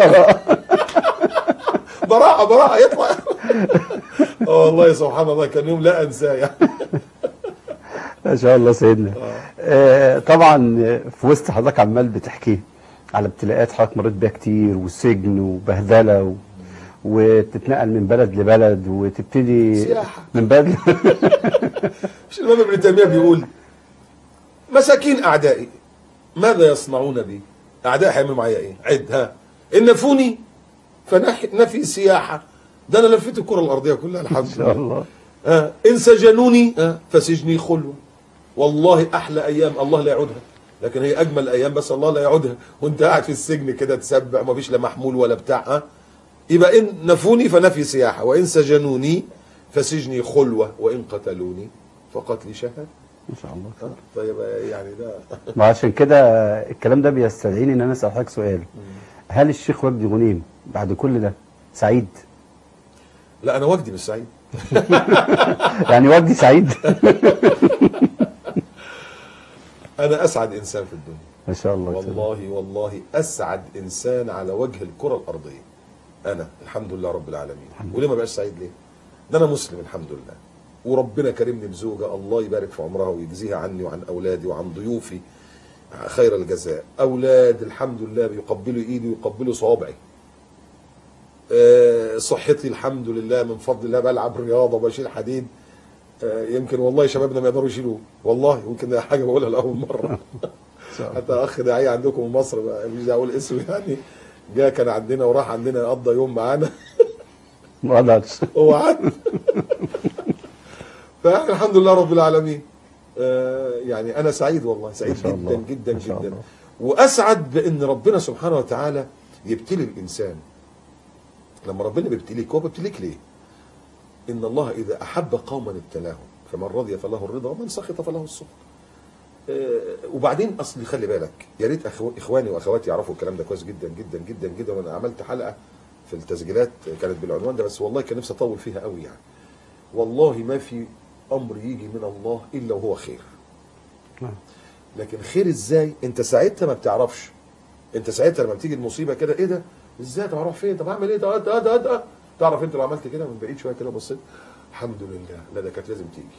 براءة براءة يطلع. والله سبحان الله كان يوم لا انساه يعني. ما شاء الله سيدنا. طبعا في وسط حضرتك عمال بتحكي على ابتلاءات حضرتك مريت بيها كتير، والسجن وبهدله وتتنقل من بلد لبلد وتبتدي سياحة من بلد مش الإمام ابن تيمية بيقول مساكين أعدائي ماذا يصنعون بي؟ أعدائي هيعملوا معايا إيه؟ عد ها. إن نفوني فنفي سياحة، ده أنا لفيت الكرة الأرضية كلها الحمد لله. ما شاء الله. إن سجنوني فسجني خلوة. والله أحلى أيام الله لا يعودها، لكن هي أجمل أيام بس الله لا يعودها، وأنت قاعد في السجن كده تسبح وما فيش لا محمول ولا بتاع. يبقى إن نفوني فنفي سياحة، وإن سجنوني فسجني خلوة، وإن قتلوني فقتلي شهادة. ما شاء الله. طيب يعني ده ما عشان كده الكلام ده بيستدعيني ان انا اسال حضرتك سؤال. هل الشيخ وجدي غنيم بعد كل ده سعيد؟ لا أنا وجدي مش سعيد. يعني وجدي سعيد؟ أنا أسعد إنسان في الدنيا ما شاء الله. والله والله أسعد إنسان على وجه الكرة الأرضية. أنا الحمد لله رب العالمين. وليه ما بقاش سعيد ليه؟ ده أنا مسلم الحمد لله، وربنا كرمني بزوجة الله يبارك في عمرها ويجزيها عني وعن أولادي وعن ضيوفي خير الجزاء. أولاد الحمد لله بيقبلوا إيدي ويقبلوا صوابعي. صحتي الحمد لله من فضل الله، بلعب رياضة وبشيل حديد. يمكن والله شبابنا ما يقدروا يشيلوه، والله يمكن ده حاجة بقولها لأول مرة. حتى أخ داعية عندكم في مصر بقى مش أقول اسمه يعني، جاء كان عندنا وراح عندنا قضى يوم معانا ما قدرش هو عاد. فالحمد لله رب العالمين. يعني أنا سعيد والله، سعيد جدا جدا جدا، وأسعد بأن ربنا سبحانه وتعالى يبتلي الإنسان. لما ربنا بيبتليك هو بيبتليك ليه؟ إن الله إذا أحب قوما ابتلاهم، فمن رضي فله الرضا ومن سخط فله السخط. وبعدين أصل خلي بالك، يا ريت إخواني وأخواتي يعرفوا الكلام ده كويس جدا جدا جدا جدا. وأنا عملت حلقة في التسجيلات كانت بالعنوان ده، بس والله كان نفسي أطول فيها قوي يعني. والله ما في أمر يجي من الله إلا وهو خير. لكن خير إزاي؟ أنت ساعتها ما بتعرفش. أنت ساعتها لما بتيجي المصيبة كده، إيه ده؟ إزاي؟ طب أروح فين؟ طب أعمل إيه؟ طب تعرف أنت لو عملت كده من بعيد شوية كده بصيت، الحمد لله، لا ده كانت لازم تيجي.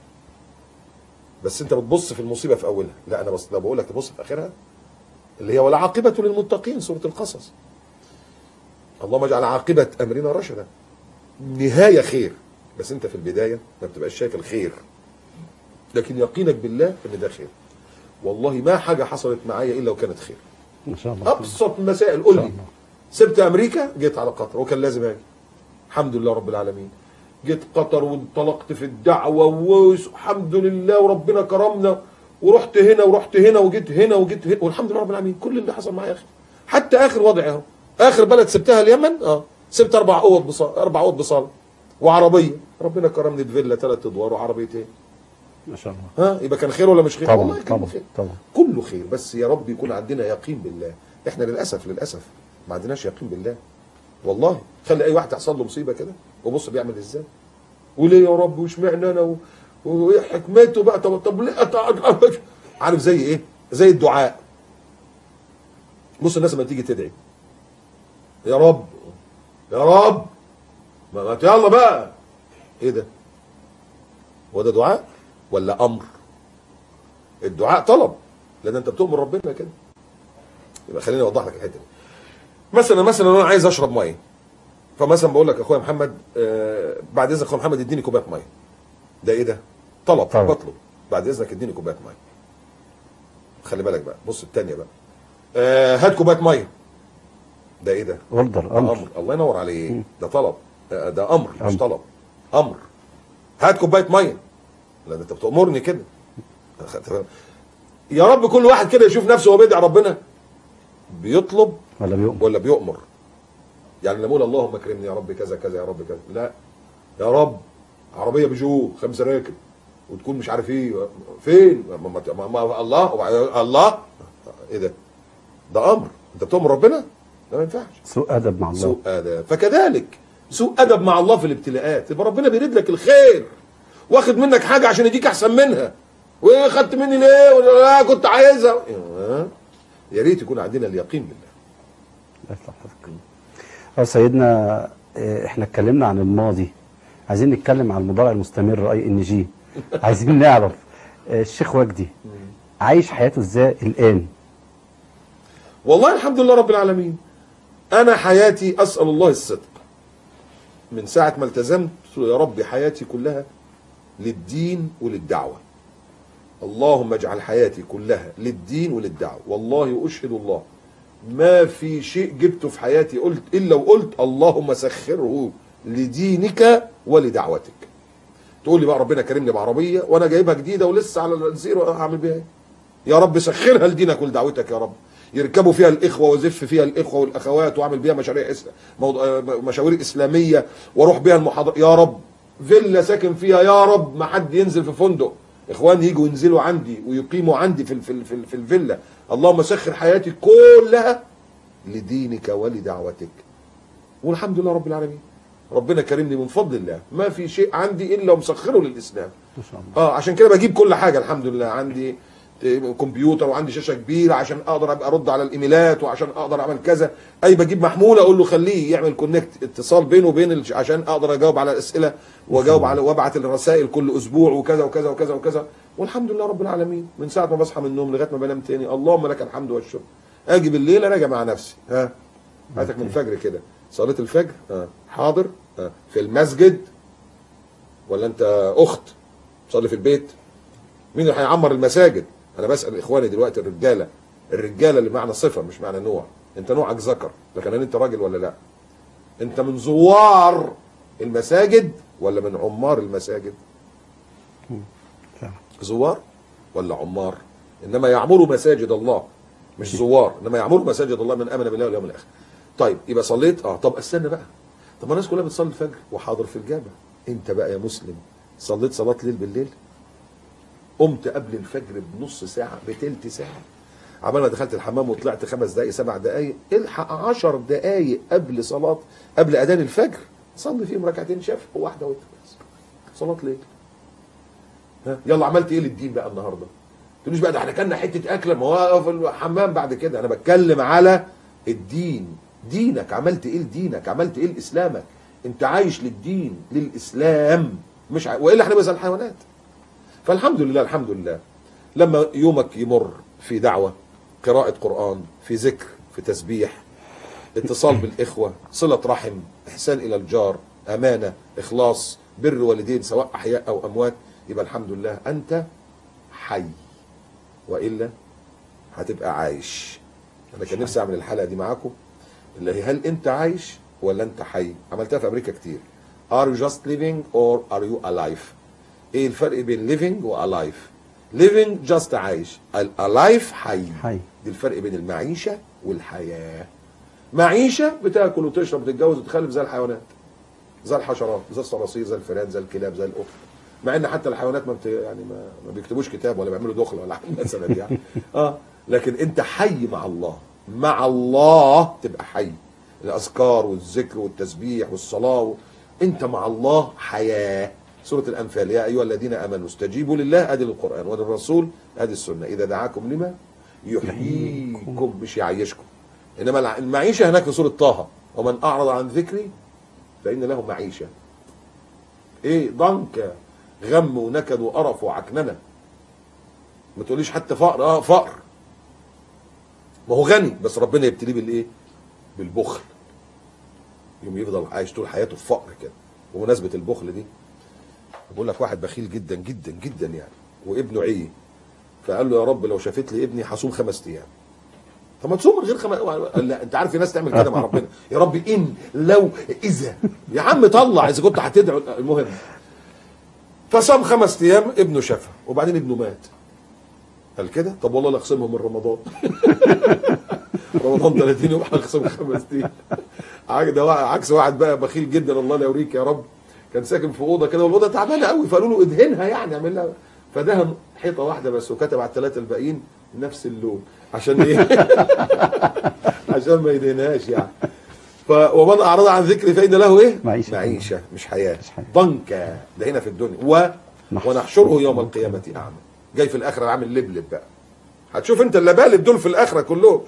بس أنت بتبص في المصيبة في أولها، لا أنا بس لو بقول لك تبص في آخرها اللي هي والعاقبة للمتقين، سورة القصص. اللهم اجعل عاقبة أمرنا رشدا. نهاية خير، بس أنت في البداية ما بتبقاش شايف الخير، لكن يقينك بالله إن ده خير. والله ما حاجة حصلت معايا إلا وكانت خير. ما شاء الله. أبسط المسائل، قول لي سبت أمريكا جيت على قطر وكان لازم أجي، الحمد لله رب العالمين. جيت قطر وانطلقت في الدعوة والحمد لله وربنا كرمنا، ورحت هنا ورحت هنا وجيت هنا وجيت هنا والحمد لله رب العالمين. كل اللي حصل معايا خير، حتى آخر وضع اهو. آخر بلد سبتها اليمن، سبت 4 أوض بصالة وعربية، ربنا كرمني بفيلا 3 أدوار وعربيتين. ما شاء الله. يبقى كان خير ولا مش خير؟ طبعا والله طبعا خير. طبعا كله خير، بس يا رب يكون عندنا يقين بالله. احنا للاسف ما عندناش يقين بالله والله. خلي اي واحد يحصل له مصيبه كده وبص بيعمل ازاي، وليه يا رب واشمعنى انا وايه حكمته بقى؟ طب ليه عارف زي ايه؟ زي الدعاء. بص الناس لما تيجي تدعي يا رب يا رب، ما يلا بقى، ايه ده؟ هو ده دعاء ولا امر؟ الدعاء طلب، لان انت بتؤمر ربنا كده. يبقى خليني اوضح لك الحته دي. مثلا انا عايز اشرب ميه، فمثلا بقول لك اخويا محمد بعد اذنك اخويا محمد اديني كوبايه ميه. ده ايه ده؟ طلب، بطلب بعد اذنك اديني كوبايه ميه. خلي بالك بقى، بص الثانيه بقى، هات كوبايه ميه. ده ايه ده؟ امر. الله ينور عليك. ده طلب، ده امر مش طلب، امر. هات كوبايه ميه، لا ده انت بتامرني كده. يا رب كل واحد كده يشوف نفسه وهو بيدعي ربنا بيطلب ولا بيؤمر. يعني لما اقول اللهم اكرمني يا رب كذا كذا يا رب كذا، لا يا رب عربيه بيجو 5 راكب وتكون مش عارف ايه فين، الله ايه ده؟ ده امر. انت بتؤمر ربنا؟ ده ما ينفعش. سوء ادب مع الله. سوء ادب. فكذلك سوء ادب مع الله في الابتلاءات. يبقى ربنا بيريد لك الخير، واخد منك حاجه عشان يديك احسن منها. وخدت مني ليه؟ ولا لا كنت عايزها. يا ريت يكون عندنا اليقين بالله. سيدنا احنا اتكلمنا عن الماضي، عايزين نتكلم عن المضارع المستمر ING. عايزين نعرف الشيخ وجدي عايش حياته ازاي الان؟ والله الحمد لله رب العالمين. انا حياتي اسال الله الصدق من ساعه ما التزمت. يا رب حياتي كلها للدين وللدعوه. اللهم اجعل حياتي كلها للدين وللدعوه. والله اشهد الله ما في شيء جبته في حياتي قلت الا وقلت اللهم سخره لدينك ولدعوتك. تقول لي بقى ربنا كرمني بعربيه وانا جايبها جديده ولسه على الزيرو، هعمل بيها ايه؟ يا رب سخرها لدينك ولدعوتك يا رب. يركبوا فيها الاخوه وازف فيها الاخوه والاخوات واعمل بيها مشاوير اسلاميه واروح بيها المحاضرات يا رب. فيلا ساكن فيها يا رب، ما حد ينزل في فندق، اخواني يجوا ينزلوا عندي ويقيموا عندي في الفيلا. اللهم سخر حياتي كلها لدينك ولدعوتك. والحمد لله رب العالمين. ربنا كرمني من فضل الله، ما في شيء عندي الا ومسخره للاسلام. ما شاء الله. عشان كده بجيب كل حاجه الحمد لله. عندي كمبيوتر وعندي شاشه كبيره عشان اقدر ابقى ارد على الايميلات وعشان اقدر اعمل كذا. بجيب محمول اقول له خليه يعمل كونكت، اتصال بينه وبين عشان اقدر اجاوب على الاسئله واجاوب على وابعت الرسائل كل اسبوع وكذا وكذا وكذا وكذا. والحمد لله رب العالمين. من ساعه ما بصحى من النوم لغايه ما بنام تاني اللهم لك الحمد والشكر. اجي بالليل اراجع مع نفسي، هاتك من الفجر كده صلاه الفجر، حاضر، في المسجد ولا انت اخت صلي في البيت؟ مين اللي هيعمر المساجد؟ انا بسال اخواني دلوقتي الرجاله اللي معنى صفه مش معنى نوع. انت نوعك ذكر، لكن انت راجل ولا لا؟ انت من زوار المساجد ولا من عمار المساجد؟ زوار ولا عمار؟ انما يعمروا مساجد الله، مش زوار، انما يعمروا مساجد الله من امن بالله واليوم الاخر. طيب يبقى صليت، طب استنى بقى، طب الناس كلها بتصلي الفجر وحاضر في الجامع، انت بقى يا مسلم صليت صلاه ليل بالليل؟ قمت قبل الفجر بنص ساعه بتلت ساعه، عمال ما دخلت الحمام وطلعت 5 دقائق 7 دقائق، الحق 10 دقائق قبل صلاه، قبل اذان الفجر صلي فيهم ركعتين شفع وواحده وتر بس، صلاه ليل. يلا عملت ايه للدين بقى النهارده؟ ما تقوليش بقى ده احنا كلنا حته اكله ما هو في الحمام بعد كده. انا بتكلم على الدين، دينك عملت ايه لدينك؟ عملت ايه لاسلامك؟ انت عايش للدين للاسلام، مش والا احنا زي الحيوانات. فالحمد لله الحمد لله. لما يومك يمر في دعوه، قراءه قران، في ذكر، في تسبيح، اتصال بالاخوه، صله رحم، احسان الى الجار، امانه، اخلاص، بر والدين سواء احياء او اموات، يبقى الحمد لله انت حي، والا هتبقى عايش. انا كان نفسي اعمل الحلقه دي معاكم اللي هي هل انت عايش ولا انت حي؟ عملتها في امريكا كتير. Are you just living or are you alive؟ ايه الفرق بين living و alive؟ living just عايش، alive حي. دي الفرق بين المعيشه والحياه. معيشه بتاكل وتشرب وتتجوز وتخلف زي الحيوانات، زي الحشرات، زي الصراصير، زي الفئران، زي الكلاب، زي القطط. مع ان حتى الحيوانات ما بيكتبوش كتاب ولا بيعملوا دخله ولا حاجه مثلا يعني. لكن انت حي مع الله، مع الله تبقى حي. الاذكار والذكر والتسبيح والصلاه انت مع الله حياه. سوره الانفال يا ايها الذين امنوا استجيبوا لله، ادي القران، وللرسول ادي السنه، اذا دعاكم لما يحييكم، مش يعيشكم. انما المعيشه هناك في سوره طه، ومن اعرض عن ذكري فان له معيشه ايه ضنك غم ونكد وقرف وعكننه. ما تقوليش حتى فقر، فقر، ما هو غني بس ربنا يبتليه بالايه؟ بالبخل. يوم يفضل عايش طول حياته في فقر كده. بمناسبه البخل دي، بقول لك واحد بخيل جدا جدا جدا يعني، وابنه عيه، فقال له يا رب لو شافت لي ابني هصوم 5 ايام. طب ما تصوم من غير قال لا، انت عارف في ناس تعمل كده مع ربنا، يا رب ان لو اذا، يا عم طلع اذا كنت هتدعو. المهم فصام 5 ايام، ابنه شافها، وبعدين ابنه مات. قال كده طب والله لا اخصمهم من رمضان. رمضان 30 يوم هخصم 5 ايام. ده عكس واحد بقى بخيل جدا، الله لا يوريك يا رب. كان ساكن في اوضه كده والاوضه تعبانه قوي، فقالوا له ادهنها يعني، اعمل لها، فدهن حيطه واحده بس وكتب على ال3 الباقيين نفس اللون. عشان ايه؟ عشان ما يدهنهاش يعني. ومن اعرض عن ذكري فان له ايه؟ معيشه مش حياه. ضنكا ده هنا في الدنيا. ونحشره يوم القيامه اعمى. جاي في الاخره عامل لبلب بقى. هتشوف انت اللبالب دول في الاخره كلهم.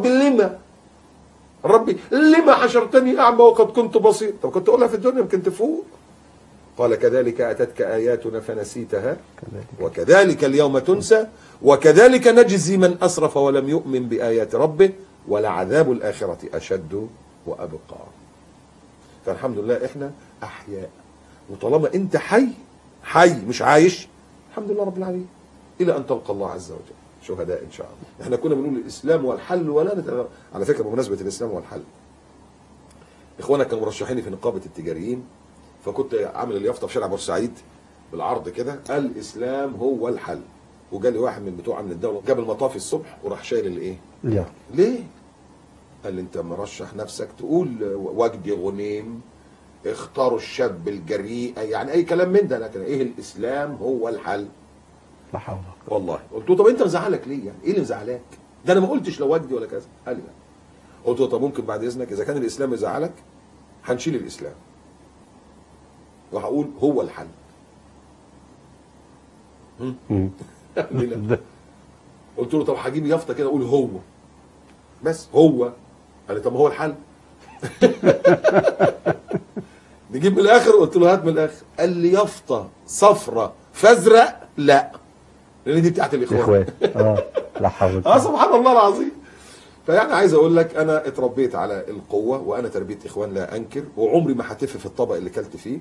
ربي لما حشرتني اعمى وقد كنت بصير. طب كنت اقولها في الدنيا يمكن تفوق. قال كذلك اتتك اياتنا فنسيتها وكذلك اليوم تنسى وكذلك نجزي من اسرف ولم يؤمن بايات ربه ولعذاب الاخره اشد وابقى. فالحمد لله احنا احياء، وطالما انت حي مش عايش، الحمد لله رب العالمين، الى ان تلقى الله عز وجل شهداء ان شاء الله. احنا كنا بنقول الاسلام والحل ولا على فكره بمناسبه الاسلام والحل، اخوانا كانوا مرشحيني في نقابه التجاريين، فكنت عامل اليافطه في شارع بورسعيد بالعرض كده، الاسلام هو الحل. وجالي واحد من بتوع امن الدوله جاب المطافي الصبح وراح شايل الايه؟ ليه؟ قال لي انت مرشح نفسك تقول وجدي غنيم، اختاروا الشاب الجريء، يعني اي كلام من ده، لكن ايه الاسلام هو الحل. لا حول. والله قلت له طب انت مزعلك ليه يعني؟ ايه اللي مزعلك؟ ده انا ما قلتش لو وجدي ولا كذا. قال لي لا. قلت له طب ممكن بعد اذنك اذا كان الاسلام يزعلك هنشيل الاسلام وهقول هو الحل. قال لي لا. قلت له طب هجيب يافطه كده اقول هو بس هو. قال لي طب ما هو الحل. نجيب من الاخر. قلت له هات من الاخر. قال لي يافطه صفرة فازرق لا، لان دي بتاعت الاخوان. لا حول. سبحان الله العظيم. فيعني عايز اقول لك انا اتربيت على القوه، وانا تربيه اخوان لا انكر، وعمري ما هتف في الطبق اللي كلت فيه.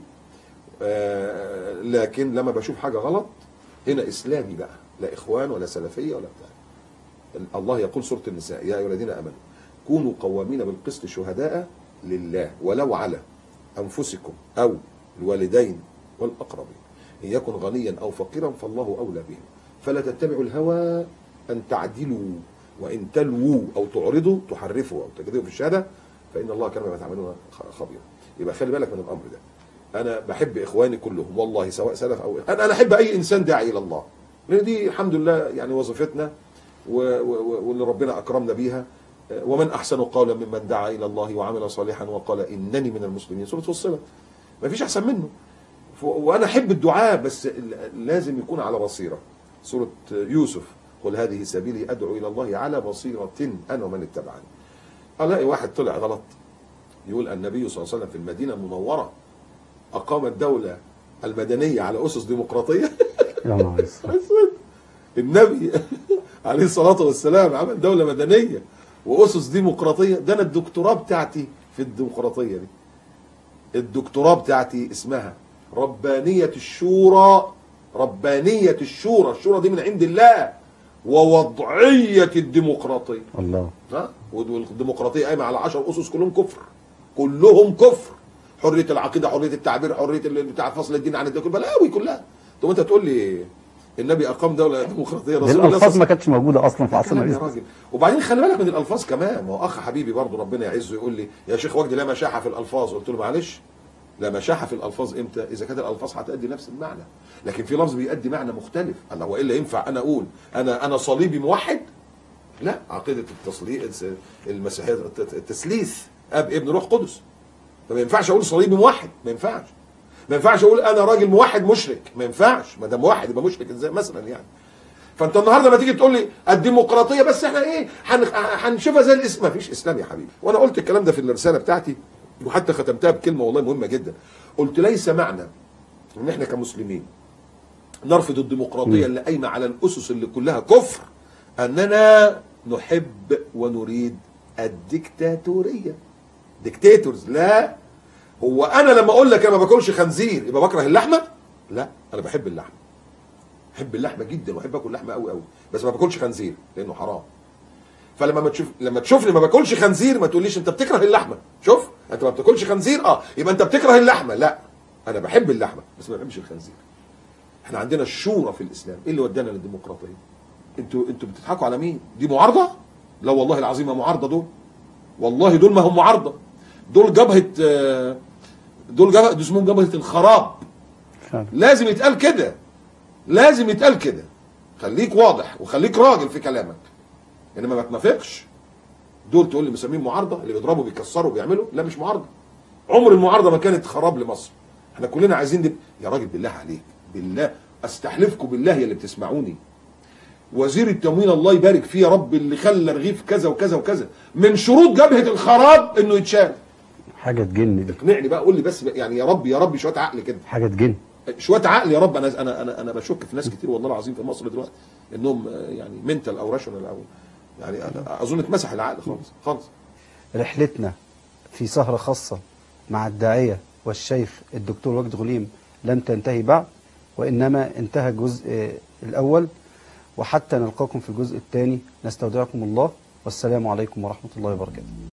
لكن لما بشوف حاجه غلط هنا اسلامي بقى، لا اخوان ولا سلفيه ولا بتاع. الله يقول سوره النساء يا ايها الذين امنوا كونوا قوامين بالقسط شهداء لله ولو على انفسكم او الوالدين والاقربين ان يكن غنيا او فقيرا فالله اولى بهم فلا تتبعوا الهوى ان تعدلوا وان تلووا او تعرضوا تحرفوا او تكذبوا في الشهاده فان الله كان بما تعملون خبيرا. يبقى خلي بالك من الامر ده. انا بحب اخواني كلهم والله سواء سلف او انا احب اي انسان داعي الى الله، لان دي الحمد لله يعني وظيفتنا واللي ربنا اكرمنا بيها. ومن احسن قولا ممن دعا الى الله وعمل صالحا وقال انني من المسلمين، سوره فصلت. ما فيش احسن منه. وانا احب الدعاء بس لازم يكون على بصيره. سوره يوسف قل هذه سبيلي ادعو الى الله على بصيره انا ومن اتبعني. الاقي واحد طلع غلط يقول النبي صلى الله عليه وسلم في المدينه المنوره اقام الدوله المدنيه على اسس ديمقراطيه. يا نهار النبي عليه الصلاه والسلام عمل دوله مدنيه واسس ديمقراطيه. ده انا الدكتوراه بتاعتي في الديمقراطيه دي. الدكتوراه بتاعتي اسمها ربانيه الشورى. ربانيه الشورى، الشورى دي من عند الله، ووضعيه الديمقراطيه. الله. والديمقراطيه قايمه على 10 اسس كلهم كفر. كلهم كفر. حريه العقيده، حريه التعبير، حريه بتاع فصل الدين عن الدين، بلاوي كلها. طب انت تقول لي النبي اقام دوله ديمقراطيه؟ رسول الله الالفاظ ما كانتش موجوده اصلا في عصرنا يا راجل. وبعدين خلي بالك من الالفاظ كمان. ما هو اخ حبيبي برضه ربنا يعزه يقول لي يا شيخ وجدي لا مشاحه في الالفاظ. قلت له معلش، لا مشاحه في الالفاظ امتى؟ اذا كانت الالفاظ هتؤدي نفس المعنى، لكن في لفظ بيؤدي معنى مختلف. الله، والا ينفع انا اقول انا صليبي موحد؟ لا، عقيده المسيحيه التثليث، اب ابن روح قدس. فما ينفعش اقول صليبي موحد، ما ينفعش. ما ينفعش اقول انا راجل موحد مشرك، ما ينفعش. ما دام موحد يبقى مشرك ازاي مثلا يعني؟ فانت النهارده لما تيجي تقول لي الديمقراطيه بس احنا ايه هنشوفها زي الاسم، ما فيش اسلام يا حبيبي. وانا قلت الكلام ده في الرساله بتاعتي، وحتى ختمتها بكلمه والله مهمه جدا. قلت ليس معنى ان احنا كمسلمين نرفض الديمقراطية اللي قايمة على الأسس اللي كلها كفر، أننا نحب ونريد الديكتاتورية. ديكتاتورز. لا، هو أنا لما أقول لك أنا ما باكلش خنزير يبقى بكره اللحمة؟ لا، أنا بحب اللحمة، بحب اللحمة جدا وأحب آكل لحمة قوي قوي، بس ما باكلش خنزير لأنه حرام. فلما لما تشوفني ما باكلش خنزير ما تقوليش أنت بتكره اللحمة. شوف، أنت ما بتاكلش خنزير يبقى أنت بتكره اللحمة. لا، أنا بحب اللحمة بس ما بحبش الخنزير. احنا عندنا الشورى في الاسلام. ايه اللي ودانا للديمقراطيه؟ انتوا بتضحكوا على مين؟ دي معارضه؟ لا والله العظيم ما معارضه دول، والله دول ما هم معارضه، دول جبهه، دول اسمهم جبهه الخراب. لازم يتقال كده، لازم يتقال كده. خليك واضح وخليك راجل في كلامك، انما ما تنافقش. دول تقول لي مسمين معارضه؟ اللي بيضربوا بيكسروا بيعملوا؟ لا، مش معارضه. عمر المعارضه ما كانت خراب لمصر. احنا كلنا عايزين دي. يا راجل بالله عليك، بالله استحلفكم بالله يا اللي بتسمعوني، وزير التموين الله يبارك فيه يا رب اللي خلى رغيف كذا وكذا وكذا، من شروط جبهه الخراب انه يتشال. حاجه تجن دي. اقنعني بقى، قول لي بس يعني يا رب يا رب شويه عقل كده. حاجه تجن، شويه عقل يا رب. انا بشك في ناس كتير والله العظيم في مصر دلوقتي انهم يعني منتال او راشونال او يعني اظن اتمسح العقل خالص خالص. رحلتنا في سهره خاصه مع الداعيه والشيخ الدكتور وجدي غليم لن تنتهي بعد، وإنما انتهى الجزء الأول، وحتى نلقاكم في الجزء الثاني نستودعكم الله، والسلام عليكم ورحمة الله وبركاته.